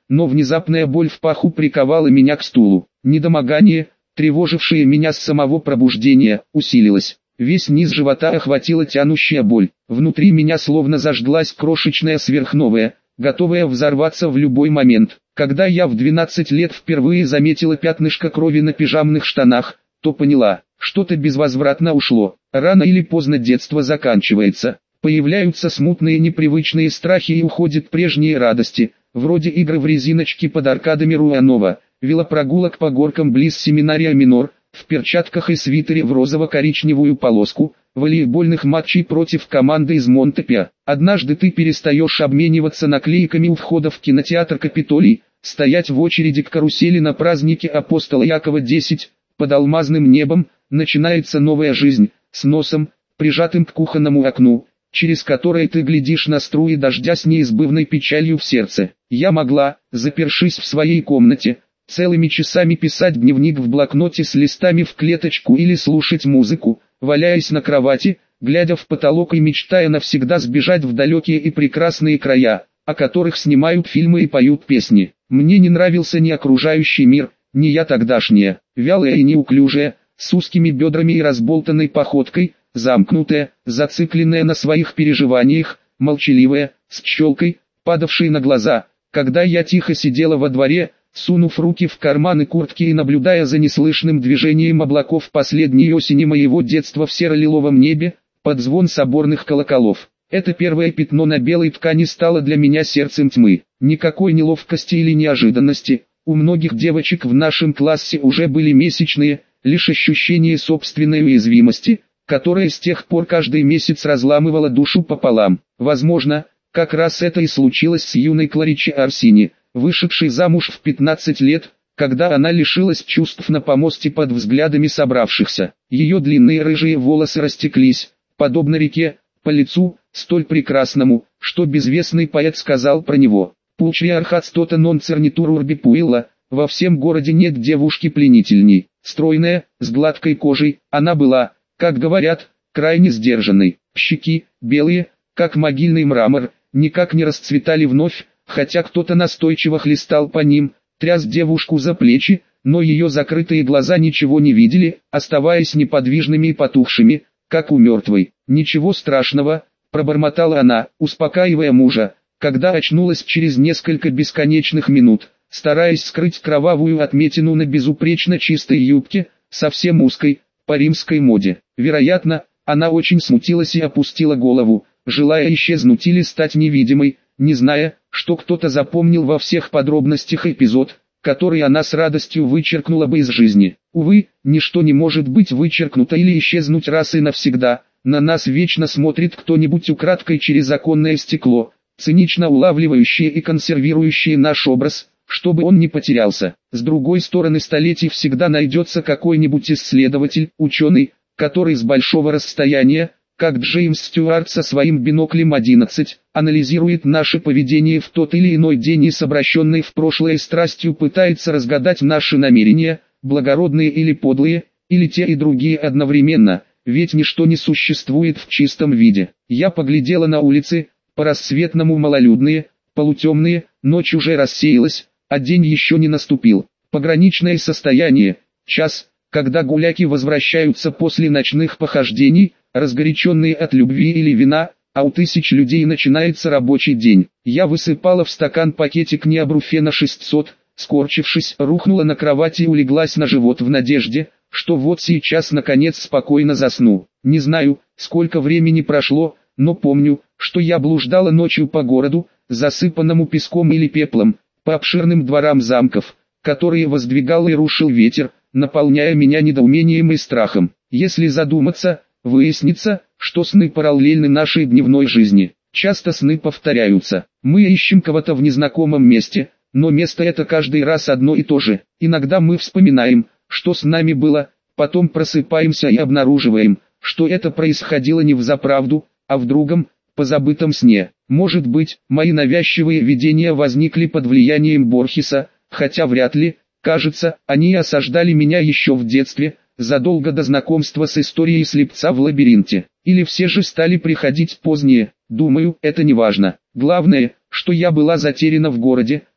но внезапная боль в паху приковала меня к стулу. Недомогание, тревожившее меня с самого пробуждения, усилилось. Весь низ живота охватила тянущая боль. Внутри меня словно зажглась крошечная сверхновая, готовая взорваться в любой момент. Когда я в двенадцать лет впервые заметила пятнышко крови на пижамных штанах, то поняла, что-то безвозвратно ушло. Рано или поздно детство заканчивается. Появляются смутные непривычные страхи и уходят прежние радости, вроде игр в резиночки под аркадами Руанова, велопрогулок по горкам близ семинария Минор, в перчатках и свитере в розово-коричневую полоску, волейбольных матчей против команды из Монтепе. Однажды ты перестаешь обмениваться наклейками у входа в кинотеатр Капитолий, стоять в очереди к карусели на празднике апостола Якова десять, под алмазным небом, начинается новая жизнь, с носом, прижатым к кухонному окну, через которое ты глядишь на струи дождя с неизбывной печалью в сердце. Я могла, запершись в своей комнате, целыми часами писать дневник в блокноте с листами в клеточку или слушать музыку, валяясь на кровати, глядя в потолок и мечтая навсегда сбежать в далекие и прекрасные края, о которых снимают фильмы и поют песни. Мне не нравился ни окружающий мир, ни я тогдашняя, вялая и неуклюжая, с узкими бедрами и разболтанной походкой, замкнутая, зацикленная на своих переживаниях, молчаливая, с челкой, падавшей на глаза, когда я тихо сидела во дворе, сунув руки в карманы куртки и наблюдая за неслышным движением облаков последней осени моего детства в серо-лиловом небе, под звон соборных колоколов. Это первое пятно на белой ткани стало для меня сердцем тьмы. Никакой неловкости или неожиданности. У многих девочек в нашем классе уже были месячные, лишь ощущение собственной уязвимости, которое с тех пор каждый месяц разламывало душу пополам. Возможно, как раз это и случилось с юной Кларичи Арсини, вышедшей замуж в пятнадцать лет, когда она лишилась чувств на помосте под взглядами собравшихся. Ее длинные рыжие волосы растеклись, подобно реке, по лицу, столь прекрасному, что безвестный поэт сказал про него: «Пулчриархат стота нон цернитур урби пуилла, во всем городе нет девушки пленительней». Стройная, с гладкой кожей, она была, как говорят, крайне сдержанной. Щеки, белые, как могильный мрамор, никак не расцветали вновь, хотя кто-то настойчиво хлестал по ним, тряс девушку за плечи, но ее закрытые глаза ничего не видели, оставаясь неподвижными и потухшими, как у мертвой. «Ничего страшного», — пробормотала она, успокаивая мужа, когда очнулась через несколько бесконечных минут, стараясь скрыть кровавую отметину на безупречно чистой юбке, совсем узкой, по римской моде. Вероятно, она очень смутилась и опустила голову, желая исчезнуть или стать невидимой, не зная, что кто-то запомнил во всех подробностях эпизод, который она с радостью вычеркнула бы из жизни. Увы, ничто не может быть вычеркнуто или исчезнуть раз и навсегда. На нас вечно смотрит кто-нибудь украдкой через оконное стекло, цинично улавливающее и консервирующее наш образ, чтобы он не потерялся. С другой стороны столетий всегда найдется какой-нибудь исследователь, ученый, который с большого расстояния, как Джеймс Стюарт со своим биноклем одиннадцать, анализирует наше поведение в тот или иной день и с обращенной в прошлое страстью пытается разгадать наши намерения, благородные или подлые, или те и другие одновременно, ведь ничто не существует в чистом виде. Я поглядела на улицы, по-рассветному малолюдные, полутемные, ночь уже рассеялась, а день еще не наступил. Пограничное состояние, час, когда гуляки возвращаются после ночных похождений, разгоряченные от любви или вина, а у тысяч людей начинается рабочий день. Я высыпала в стакан пакетик необруфена шестьсот, скорчившись, рухнула на кровати и улеглась на живот в надежде, что вот сейчас наконец спокойно засну. Не знаю, сколько времени прошло, но помню, что я блуждала ночью по городу, засыпанному песком или пеплом, по обширным дворам замков, которые воздвигал и рушил ветер, наполняя меня недоумением и страхом. Если задуматься, выяснится, что сны параллельны нашей дневной жизни. Часто сны повторяются. Мы ищем кого-то в незнакомом месте, но место это каждый раз одно и то же. Иногда мы вспоминаем, что с нами было, потом просыпаемся и обнаруживаем, что это происходило не взаправду, а в другом, позабытом сне. Может быть, мои навязчивые видения возникли под влиянием Борхеса, хотя вряд ли, кажется, они осаждали меня еще в детстве, задолго до знакомства с историей слепца в лабиринте. Или все же стали приходить позднее. Думаю, это не важно. Главное, что я была затеряна в городе,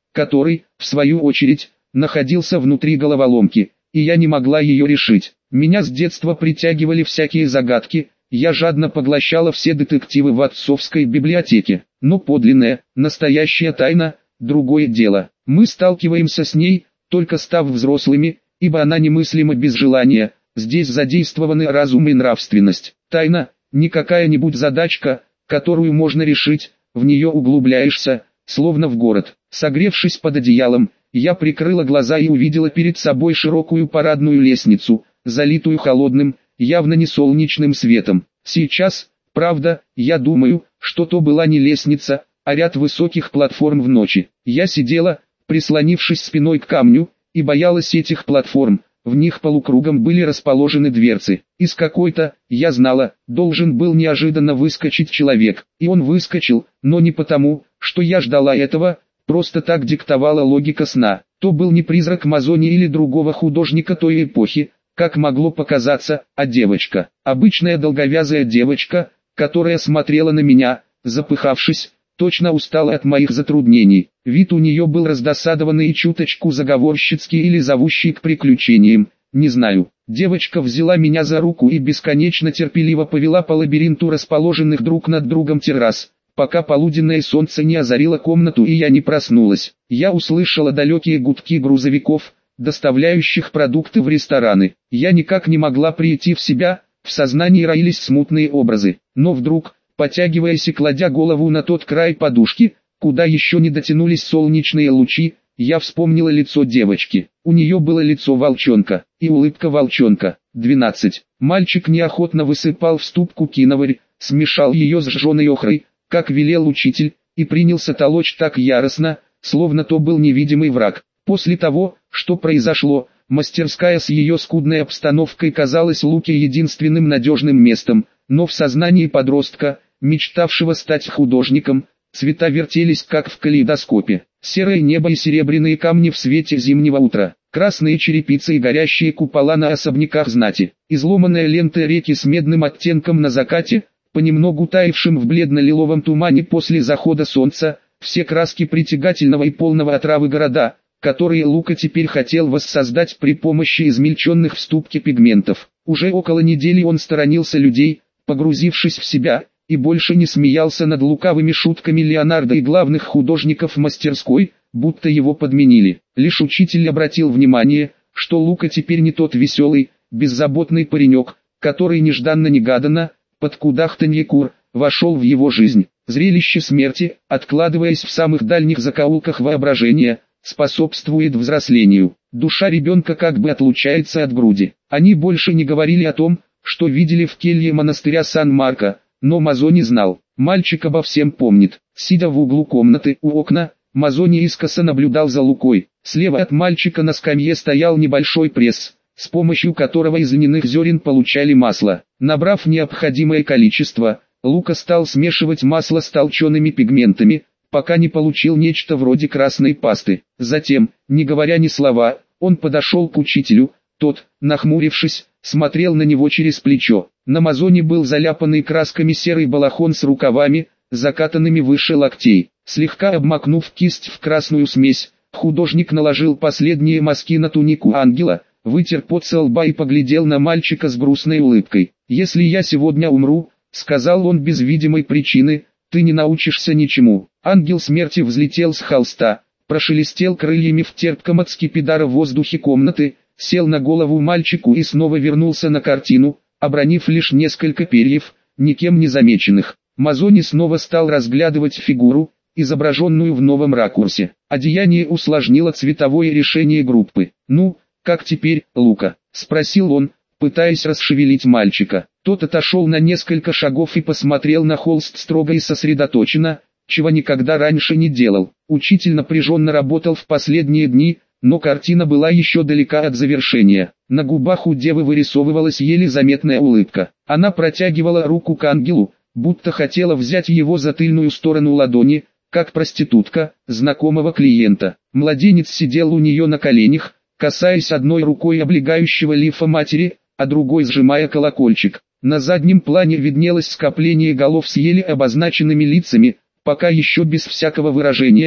который, в свою очередь, находился внутри головоломки, и я не могла ее решить. Меня с детства притягивали всякие загадки, я жадно поглощала все детективы в отцовской библиотеке. Но подлинная, настоящая тайна – другое дело. Мы сталкиваемся с ней, только став взрослыми, ибо она немыслима без желания. Здесь задействованы разум и нравственность. Тайна – не какая-нибудь задачка, которую можно решить, в нее углубляешься, словно в город. Согревшись под одеялом, я прикрыла глаза и увидела перед собой широкую парадную лестницу, залитую холодным, явно не солнечным светом. Сейчас, правда, я думаю, что то была не лестница, а ряд высоких платформ в ночи. Я сидела, прислонившись спиной к камню, и боялась этих платформ. В них полукругом были расположены дверцы. Из какой-то, я знала, должен был неожиданно выскочить человек. И он выскочил, но не потому, что я ждала этого, просто так диктовала логика сна. То был не призрак Мазони или другого художника той эпохи, как могло показаться, а девочка. Обычная долговязая девочка, которая смотрела на меня, запыхавшись, точно устала от моих затруднений. Вид у нее был раздосадованный и чуточку заговорщицкий или зовущий к приключениям, не знаю. Девочка взяла меня за руку и бесконечно терпеливо повела по лабиринту расположенных друг над другом террас, пока полуденное солнце не озарило комнату и я не проснулась. Я услышала далекие гудки грузовиков, доставляющих продукты в рестораны. Я никак не могла прийти в себя, в сознании роились смутные образы. Но вдруг, потягиваясь и кладя голову на тот край подушки, куда еще не дотянулись солнечные лучи, я вспомнила лицо девочки. У нее было лицо волчонка, и улыбка волчонка. двенадцать. Мальчик неохотно высыпал в ступку киноварь, смешал ее с жженой охрой, как велел учитель, и принялся толочь так яростно, словно то был невидимый враг. После того, что произошло, мастерская с ее скудной обстановкой казалась Луке единственным надежным местом, но в сознании подростка, мечтавшего стать художником, цвета вертелись как в калейдоскопе. Серое небо и серебряные камни в свете зимнего утра, красные черепицы и горящие купола на особняках знати, изломанная лента реки с медным оттенком на закате, понемногу таявшим в бледно-лиловом тумане после захода солнца, все краски притягательного и полного отравы города, которые Лука теперь хотел воссоздать при помощи измельченных в ступке пигментов. Уже около недели он сторонился людей, погрузившись в себя, и больше не смеялся над лукавыми шутками Леонардо и главных художников мастерской, будто его подменили. Лишь учитель обратил внимание, что Лука теперь не тот веселый, беззаботный паренек, который нежданно-негаданно, под кудахтанье кур, вошел в его жизнь. Зрелище смерти, откладываясь в самых дальних закоулках воображения, способствует взрослению. Душа ребенка как бы отлучается от груди. Они больше не говорили о том, что видели в келье монастыря Сан-Марко, но Мазони знал. Мальчик обо всем помнит. Сидя в углу комнаты у окна, Мазони искоса наблюдал за Лукой. Слева от мальчика на скамье стоял небольшой пресс, с помощью которого из льняных зерен получали масло. Набрав необходимое количество, Лука стал смешивать масло с толчеными пигментами, пока не получил нечто вроде красной пасты. Затем, не говоря ни слова, он подошел к учителю. Тот, нахмурившись, смотрел на него через плечо. На Мазони был заляпанный красками серый балахон с рукавами, закатанными выше локтей. Слегка обмакнув кисть в красную смесь, художник наложил последние мазки на тунику ангела, вытер пот со лба и поглядел на мальчика с грустной улыбкой. «Если я сегодня умру, — сказал он без видимой причины, — ты не научишься ничему». Ангел смерти взлетел с холста, прошелестел крыльями в терпком от скипидара в воздухе комнаты, сел на голову мальчику и снова вернулся на картину, обронив лишь несколько перьев, никем не замеченных. Мазони снова стал разглядывать фигуру, изображенную в новом ракурсе. Одеяние усложнило цветовое решение группы. «Ну, как теперь, Лука?» — спросил он, пытаясь расшевелить мальчика. Тот отошел на несколько шагов и посмотрел на холст строго и сосредоточенно, чего никогда раньше не делал. Учитель напряженно работал в последние дни, но картина была еще далека от завершения. На губах у девы вырисовывалась еле заметная улыбка. Она протягивала руку к ангелу, будто хотела взять его за тыльную сторону ладони, как проститутка, знакомого клиента. Младенец сидел у нее на коленях, касаясь одной рукой облегающего лифа матери, а другой сжимая колокольчик. На заднем плане виднелось скопление голов с еле обозначенными лицами, пока еще без всякого выражения,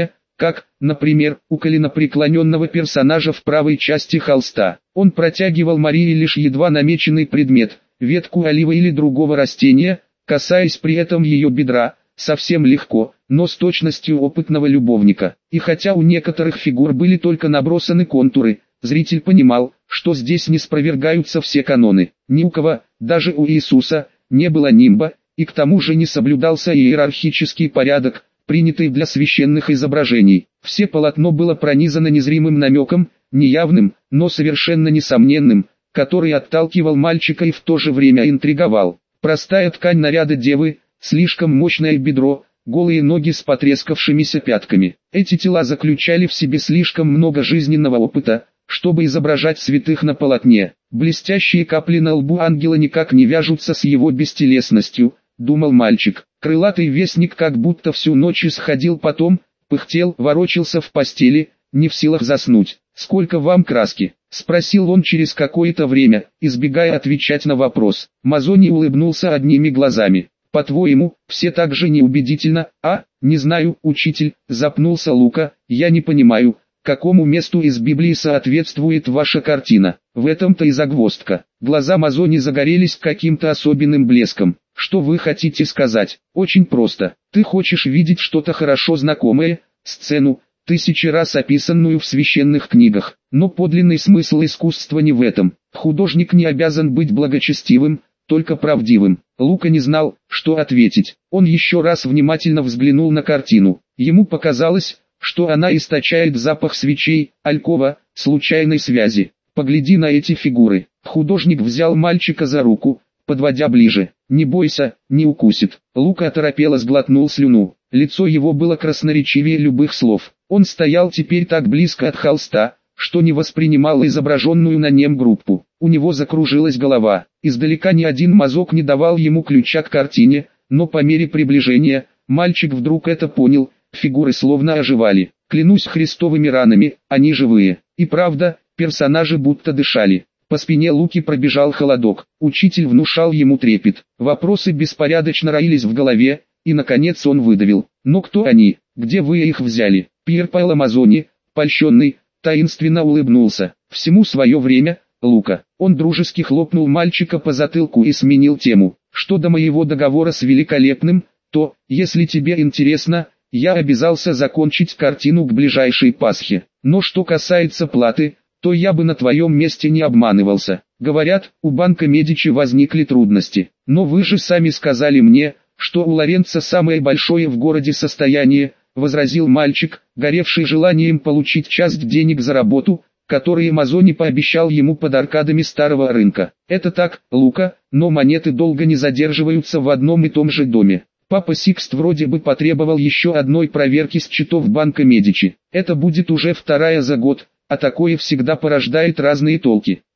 как, например, у коленопреклоненного персонажа в правой части холста. Он протягивал Марии лишь едва намеченный предмет, ветку оливы или другого растения, касаясь при этом ее бедра, совсем легко, но с точностью опытного любовника. И хотя у некоторых фигур были только набросаны контуры, зритель понимал, что здесь не спровергаются все каноны. Ни у кого, даже у Иисуса, не было нимба, и к тому же не соблюдался иерархический порядок, принятый для священных изображений. Все полотно было пронизано незримым намеком, неявным, но совершенно несомненным, который отталкивал мальчика и в то же время интриговал. Простая ткань наряда девы, слишком мощное бедро, голые ноги с потрескавшимися пятками. Эти тела заключали в себе слишком много жизненного опыта, чтобы изображать святых на полотне. Блестящие капли на лбу ангела никак не вяжутся с его бестелесностью, думал мальчик. Крылатый вестник как будто всю ночь исходил потом, пыхтел, ворочался в постели, не в силах заснуть. «Сколько вам краски?» — спросил он через какое-то время, избегая отвечать на вопрос. Мазони улыбнулся одними глазами. «По-твоему, все так же неубедительно, а? Не знаю, учитель», — запнулся Лука, — «я не понимаю, какому месту из Библии соответствует ваша картина. В этом-то и загвоздка». Глаза Мазони загорелись каким-то особенным блеском. «Что вы хотите сказать?» «Очень просто. Ты хочешь видеть что-то хорошо знакомое, сцену, тысячи раз описанную в священных книгах. Но подлинный смысл искусства не в этом. Художник не обязан быть благочестивым, только правдивым». Лука не знал, что ответить. Он еще раз внимательно взглянул на картину. Ему показалось, что она источает запах свечей, алькова, случайной связи. «Погляди на эти фигуры». Художник взял мальчика за руку, подводя ближе. «Не бойся, не укусит». Лука оторопело сглотнул слюну. Лицо его было красноречивее любых слов. Он стоял теперь так близко от холста, что не воспринимал изображенную на нем группу. У него закружилась голова. Издалека ни один мазок не давал ему ключа к картине, но по мере приближения, мальчик вдруг это понял, фигуры словно оживали. Клянусь христовыми ранами, они живые. И правда, персонажи будто дышали. По спине Луки пробежал холодок. Учитель внушал ему трепет. Вопросы беспорядочно роились в голове, и наконец он выдавил. «Но кто они? Где вы их взяли?» Пьер Паоло Мазони, польщенный, таинственно улыбнулся. «Всему свое время, Лука». Он дружески хлопнул мальчика по затылку и сменил тему. «Что до моего договора с Великолепным, то, если тебе интересно, я обязался закончить картину к ближайшей Пасхе. Но что касается платы, то я бы на твоем месте не обманывался. Говорят, у банка Медичи возникли трудности. Но вы же сами сказали мне, что у Лоренцо самое большое в городе состояние», — возразил мальчик, горевший желанием получить часть денег за работу, которые Мазони пообещал ему под аркадами старого рынка. «Это так, Лука, но монеты долго не задерживаются в одном и том же доме. Папа Сикст вроде бы потребовал еще одной проверки счетов банка Медичи. Это будет уже вторая за год, а такое всегда порождает разные толки.